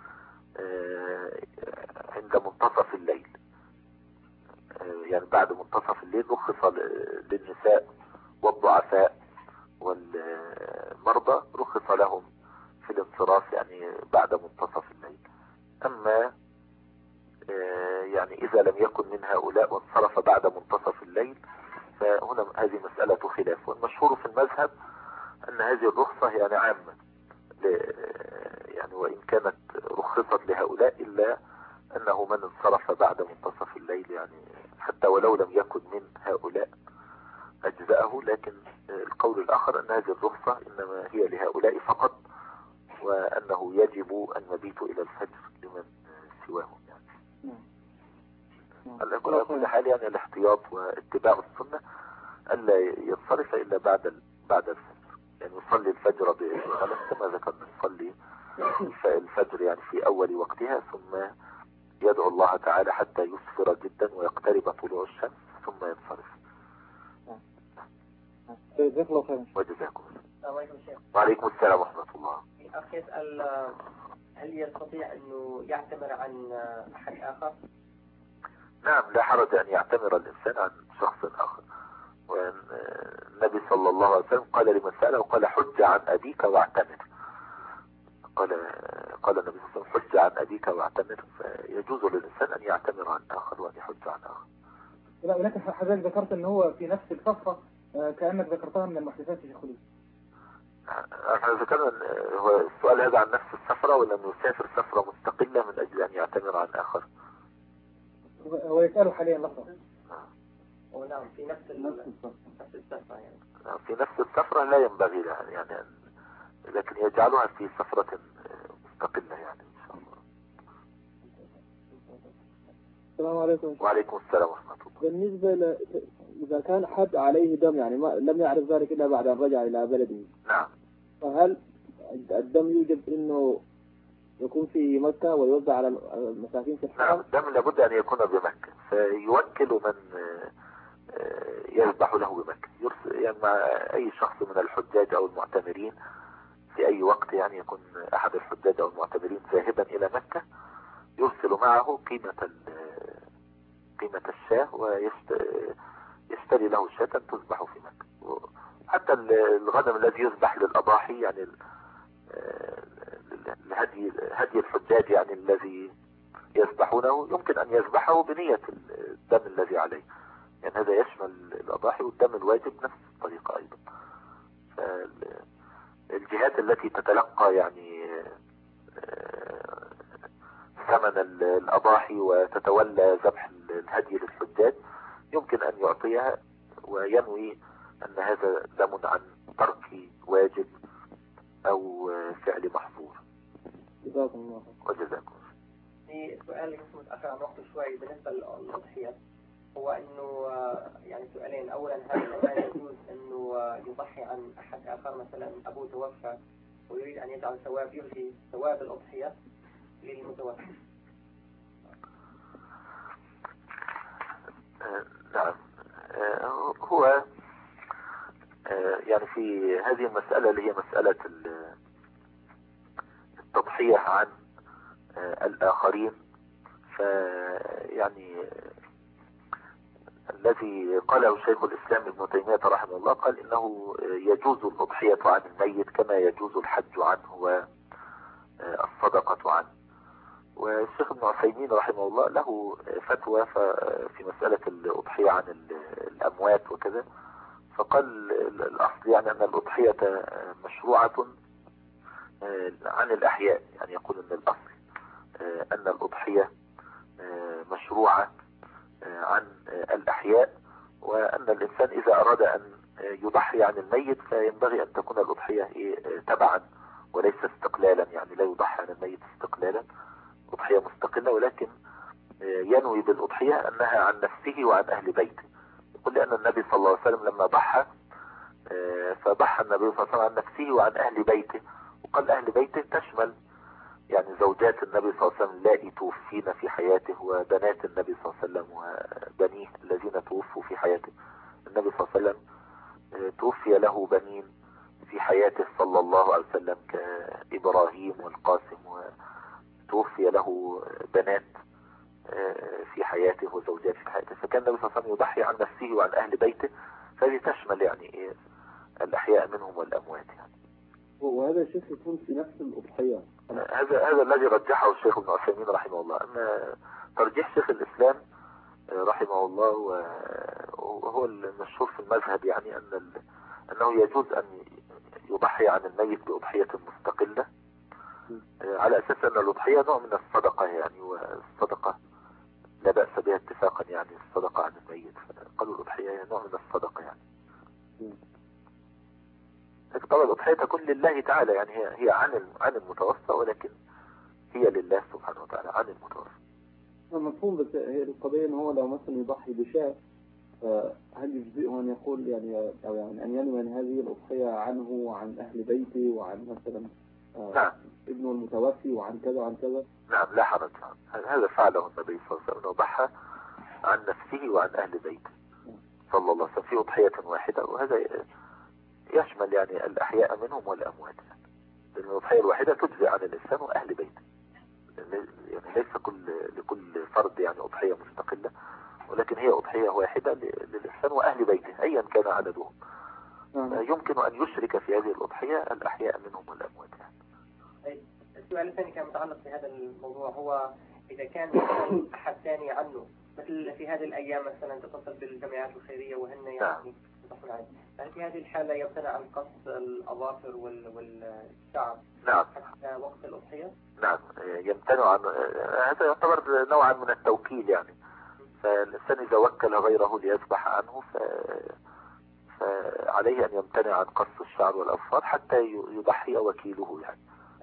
[SPEAKER 1] عند منتصف الليل. يعني بعد منتصف الليل رخص للنساء والضعفاء والمرضى، رخص لهم في الانصراف يعني بعد منتصف الليل. أما يعني إذا لم يكن من هؤلاء وانصرف بعد منتصف الليل فهنا هذه مسألة خلاف. والمشهور في المذهب أن هذه الرخصة يعني عامة، يعني وإن كانت رخصت لهؤلاء إلا أنه من انصرف بعد منتصف الليل يعني حتى ولو لم يكن من هؤلاء أجزاءه. لكن القول الآخر أن هذه الرخصة إنما هي لهؤلاء فقط، وأنه يجب أن يبيتوا إلى الفجر لمن سواهم يعني. على كل حال يعني الاحتياط واتباع السنة ألا ينصرف إلا بعد الفجر، يعني يصلي الفجر بغلس كما ذكرنا، يصلي الفجر يعني في أول وقتها، ثم يدعو الله تعالى حتى يسفر جدا ويقترب طلوع الشمس ثم ينصرف.
[SPEAKER 2] جزاك الله خيرا.
[SPEAKER 1] وجزاكم.
[SPEAKER 3] السلام عليكم شيخ.
[SPEAKER 1] وعليكم السلام ورحمة الله.
[SPEAKER 3] الأخ يسأل هل يستطيع أنه يعتمر عن أحد آخر؟
[SPEAKER 1] نعم، لا حرج أن يعتمر الإنسان عن شخص آخر. والنبي صلى الله عليه وسلم قال لمن سأله وقال حج عن أبيك واعتمر. قال النبي صلى الله عليه وسلم حج عن أبيك واعتمر، فيجوز للإنسان أن يعتمر عن آخر وأن يحج عن آخر.
[SPEAKER 2] ولكن حضرتك ذكرت أن هو في نفس السفرة، كأنك ذكرتها من المحدثات يا شيخ خليل.
[SPEAKER 1] احنا ذكرنا هو السؤال هذا عن نفس السفرة ولا انه يسافر سفرة مستقلة من أجل أن يعتمر عن آخر؟
[SPEAKER 2] هو يسأله حاليا لحظة.
[SPEAKER 3] ونعم في نفس السفرة يعني.
[SPEAKER 1] في نفس السفرة لا ينبغي لها يعني، لكن يجعلها في سفرة مستقلة يعني إن شاء الله.
[SPEAKER 4] السلام عليكم.
[SPEAKER 1] وعليكم السلام ورحمة الله.
[SPEAKER 4] بالنسبة إذا كان حد عليه دم يعني لم يعرف ذلك إلا بعد أن رجع إلى بلده.
[SPEAKER 1] نعم.
[SPEAKER 4] فهل الدم يوجب إنه يكون في مكة ويوزع على المساكين في الحرم؟
[SPEAKER 1] نعم، الدم لابد أن يكون بمكة، فيوكل من يذبح له بمكة، يعني مع أي شخص من الحجاج أو المعتمرين في أي وقت يعني يكون أحد الحجاج أو المعتمرين ذاهبا إلى مكة، يرسل معه قيمة الشاة ويشتري له شاة تذبح في مكة. حتى الغنم الذي يذبح للأضاحي يعني هدي الحجاج يعني الذي يذبحونه يمكن أن يذبحه بنية الدم الذي عليه، يعني هذا يشمل الأضاحي والدم الواجب نفس الطريقة أيضا. الجهات التي تتلقى يعني ثمن الأضاحي وتتولى ذبح الهدي للحجاج يمكن أن يعطيها وينوي أن هذا دم عن ترك واجب أو فعل محظور.
[SPEAKER 4] جزاكم الله.
[SPEAKER 1] وجزاكم.
[SPEAKER 3] في سؤال يمكن متأخر عن وقته شوي بالنسبة للأضحية، هو إنه يعني سؤالين. أولا، هل يجوز إنه يضحي عن أحد آخر، مثلا أبوه توفى ويريد يعني يجعل ثواب يلغي ثواب الأضحية للمتوفي؟
[SPEAKER 1] نعم. هو يعني في هذه المسألة اللي هي مسألة التضحية عن الآخرين، فيعني الذي قاله شيخ الإسلام ابن تيمية رحمه الله قال إنه يجوز الأضحية عن الميت كما يجوز الحج عنه والصدقة عنه. والشيخ ابن عثيمين رحمه الله له فتوى في مسألة الأضحية عن الأموات وكذا، فقال الأصل يعني أن الأضحية مشروعة عن الأحياء، يعني يقول أن الأصل أن الأضحية مشروعة عن الأحياء، وأن الإنسان إذا أراد أن يضحي عن الميت فينبغي أن تكون الأضحية تبعا وليس استقلالا، يعني لا يضحي عن الميت استقلالا، أضحية مستقلة، ولكن ينوي بالأضحية أنها عن نفسه وعن أهل بيته. يقول لأن النبي صلى الله عليه وسلم لما ضحى فضحى النبي صلى الله عليه وسلم عن نفسه وعن أهل بيته، وقال أهل بيته تشمل يعني زوجات النبي صلى الله عليه وسلم اللائي توفين في حياته، وبنات النبي صلى الله عليه وسلم وبنيه الذين توفوا في حياته. النبي صلى الله عليه وسلم توفي له بنين في حياته صلى الله عليه وسلم كإبراهيم والقاسم، وتوفي له بنات في حياته وزوجات في حياته، فكان النبي صلى الله عليه وسلم يضحي عن نفسه وعن أهل بيته، فهذه تشمل يعني الأحياء منهم والأموات يعني.
[SPEAKER 4] وهذا الشيخ يكون في نفس الأضحية.
[SPEAKER 1] هذا الذي رجحه الشيخ ابن عثيمين رحمه الله، أن ترجيح شيخ الإسلام رحمه الله وهو المشهور في المذهب يعني أنه يجوز أن يضحي عن الميت بأضحية مستقلة، على أساس أن الأضحية نوع من الصدقة يعني، والصدقة لا بأس بها اتفاقا يعني، الصدقة عن الميت، فقالوا الأضحية نوع من الصدقة يعني. لكن طبعا الأضحية تكون لله تعالى، يعني هي عن المتوفى، ولكن هي لله سبحانه وتعالى عن المتوفى.
[SPEAKER 4] مفهوم، بس هي القضية إن هو لو مثلا يضحي بشاة، هل يجزئه أن يقول يعني أو يعني أن ينوي أن هذه الأضحية عنه وعن أهل بيته وعن مثلا
[SPEAKER 1] نعم
[SPEAKER 4] ابنه المتوفي وعن كذا وعن كذا؟
[SPEAKER 1] نعم لا حرج، هذا فعله النبي صلى الله عليه وسلم، ضحى عن نفسه وعن أهل بيته صلى الله عليه وسلم في أضحية واحدة، وهذا يشمل يعني الأحياء منهم والأموات يعني. لأن الأضحية الواحدة تجزي عن الإنسان وأهل بيته، يعني ليس لكل فرد يعني أضحية مستقلة، ولكن هي أضحية واحدة للإنسان وأهل بيته أيا كان عددهم. يمكن أن يشرك في هذه الأضحية الأحياء منهم والأموات يعني.
[SPEAKER 3] السؤال الثاني كان متعلق بهذا الموضوع، هو إذا كان أحد ثاني عنه مثل في هذه الأيام مثلا تتصل بالجمعيات الخيرية وهن يعني يضحون عليه، هل في هذه الحالة يمتنع عن قص الأظافر والشعر
[SPEAKER 1] نعم
[SPEAKER 3] حتى وقت الأضحية؟
[SPEAKER 1] نعم يمتنع عن هذا، يعتبر نوعا من التوكيل يعني، فالإنسان إذا وكل غيره ليذبح عنه فعليه أن يمتنع عن قص الشعر والأظفار حتى يضحي وكيله يعني.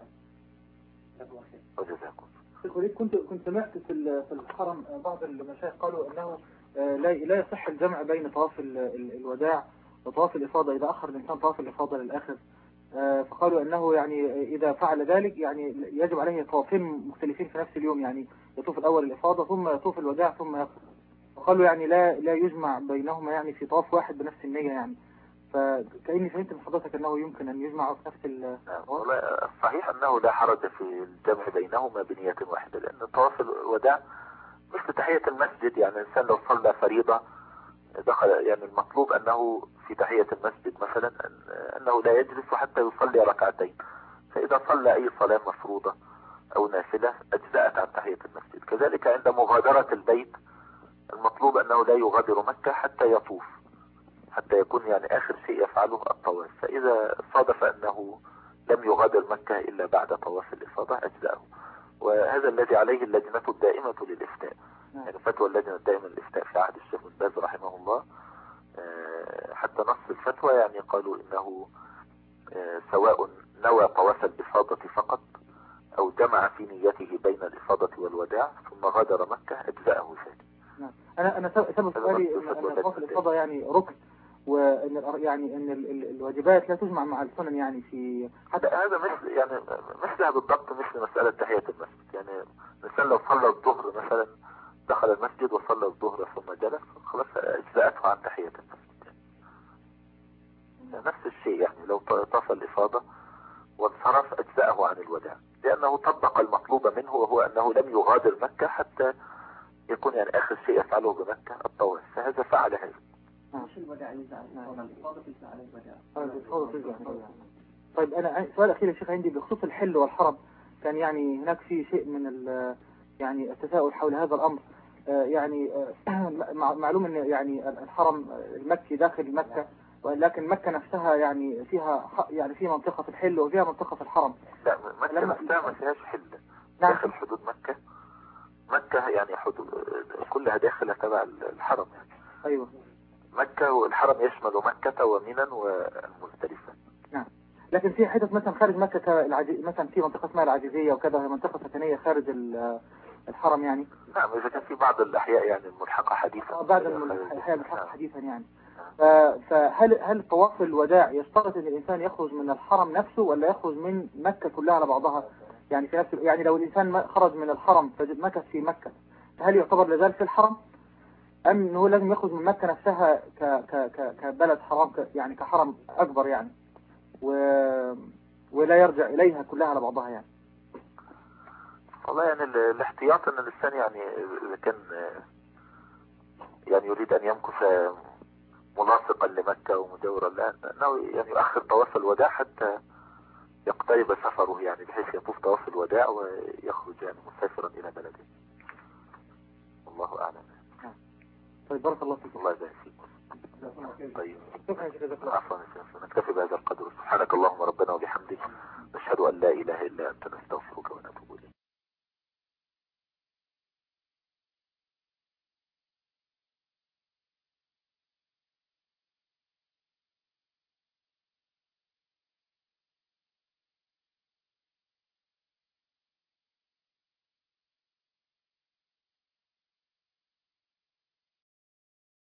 [SPEAKER 1] وجزاكم.
[SPEAKER 2] كنت سمعت في الحرم بعض المشايخ قالوا أنه لا يصح الجمع بين طواف الوداع وطواف الإفاضة إذا أخر الإنسان طواف الإفاضة للآخر، فقالوا أنه يعني إذا فعل ذلك يعني يجب عليه طوافين مختلفين في نفس اليوم، يعني يطوف الأول الإفاضة ثم يطوف الوداع ثم يقصر، فقالوا يعني لا يجمع بينهما يعني في طواف واحد بنفس النية يعني. فكأني فهمت من حضرتك أنه يمكن أن يجمع في نفس
[SPEAKER 1] والله الصحيح أنه لا حرج في الجمع بينهما بنية واحدة، لأن طواف الوداع مثل تحية المسجد، يعني الإنسان لو صلى فريضة دخل يعني المطلوب أنه في تحية المسجد مثلا أنه لا يجلس حتى يصلي ركعتين، فإذا صلى أي صلاة مفروضة أو نافلة أجزأت عن تحية المسجد. كذلك عند مغادرة البيت المطلوب أنه لا يغادر مكة حتى يطوف، حتى يكون يعني آخر شيء يفعله الطواف، فإذا صادف أنه لم يغادر مكة إلا بعد طواف الإفاضة أجزأه. وهذا الذي عليه اللجنة الدائمة للإفتاء، يعني فتوى اللجنة الدائمة للإفتاء في عهد الشيخ بن باز رحمه الله، حتى نص الفتوى يعني قالوا إنه سواء نوى طواف الإفاضة فقط أو جمع في نيته بين الإفاضة والوداع ثم غادر مكة أجزأه ذلك.
[SPEAKER 2] أنا سبب سؤالي أن طواف الإفاضة يعني ركن، وان يعني ان الواجبات لا تجمع مع السنن يعني في
[SPEAKER 1] حتى هذا مثل يعني مثلها بالضبط مثل مسألة تحية المسجد. يعني الإنسان لو صلى الظهر مثلا دخل المسجد وصلى الظهر ثم جلس خلاص أجزأته عن تحية المسجد. يعني نفس الشيء يعني لو طاف الإفاضة وانصرف أجزأه عن الوداع، لأنه طبق المطلوب منه وهو أنه لم يغادر مكة حتى يكون يعني آخر شيء يفعله بمكة الطواف، فهذا فعل هذا.
[SPEAKER 3] مش الوداع يزعل الإفاضة تزعل على الوداع.
[SPEAKER 2] الإفاضة تزعل. طيب أنا سؤال أخير يا شيخ عندي بخصوص الحل والحرم. كان يعني هناك في شيء من يعني التساؤل حول هذا الأمر. يعني معلوم أن يعني الحرم المكي داخل مكة، ولكن مكة نفسها يعني فيها يعني في منطقة في الحل وفيها منطقة في الحرم.
[SPEAKER 1] لا مكة نفسها ما فيهاش حل.
[SPEAKER 2] نعم.
[SPEAKER 1] داخل حدود مكة يعني حدود كلها داخلة تبع الحرم يعني.
[SPEAKER 2] أيوة.
[SPEAKER 1] مكة والحرم يشمل مكة ومنى والمزدلفة.
[SPEAKER 2] نعم. لكن في حتت مثلا خارج مكة مثلا في منطقة اسمها العجيزية وكذا، هي منطقة سكنية خارج الحرم يعني.
[SPEAKER 1] نعم إذا كان في بعض الأحياء يعني الملحقة حديثا.
[SPEAKER 2] بعض الأحياء الملحقة حديثا يعني. فهل طواف الوداع يشترط ان الانسان يخرج من الحرم نفسه ولا يخرج من مكة كلها على بعضها؟ يعني في نفس يعني لو الانسان خرج من الحرم مكث في مكة، فهل يعتبر لازال في الحرم ام انه لازم يخرج من مكة نفسها كبلد حرام يعني كحرم اكبر يعني ولا يرجع اليها كلها على بعضها يعني؟
[SPEAKER 1] والله يعني الاحتياط ان الانسان يعني اذا كان يعني يريد ان يمكث ملاصقا لمكة ومجاورا لها انه يعني يؤخر طواف الوداع حتى يقترب سفره، يعني بحيث يطوف طواف الوداع ويخرج يعني مسافرا الى بلده. الله اعلم.
[SPEAKER 2] طيب بارك الله فيك.
[SPEAKER 1] الله يبارك فيك. طيب
[SPEAKER 2] شكرا.
[SPEAKER 1] عفوا نكتفي بهذا القدر. سبحانك اللهم ربنا وبحمدك نشهد ان لا اله الا انت نستغفرك ونتوب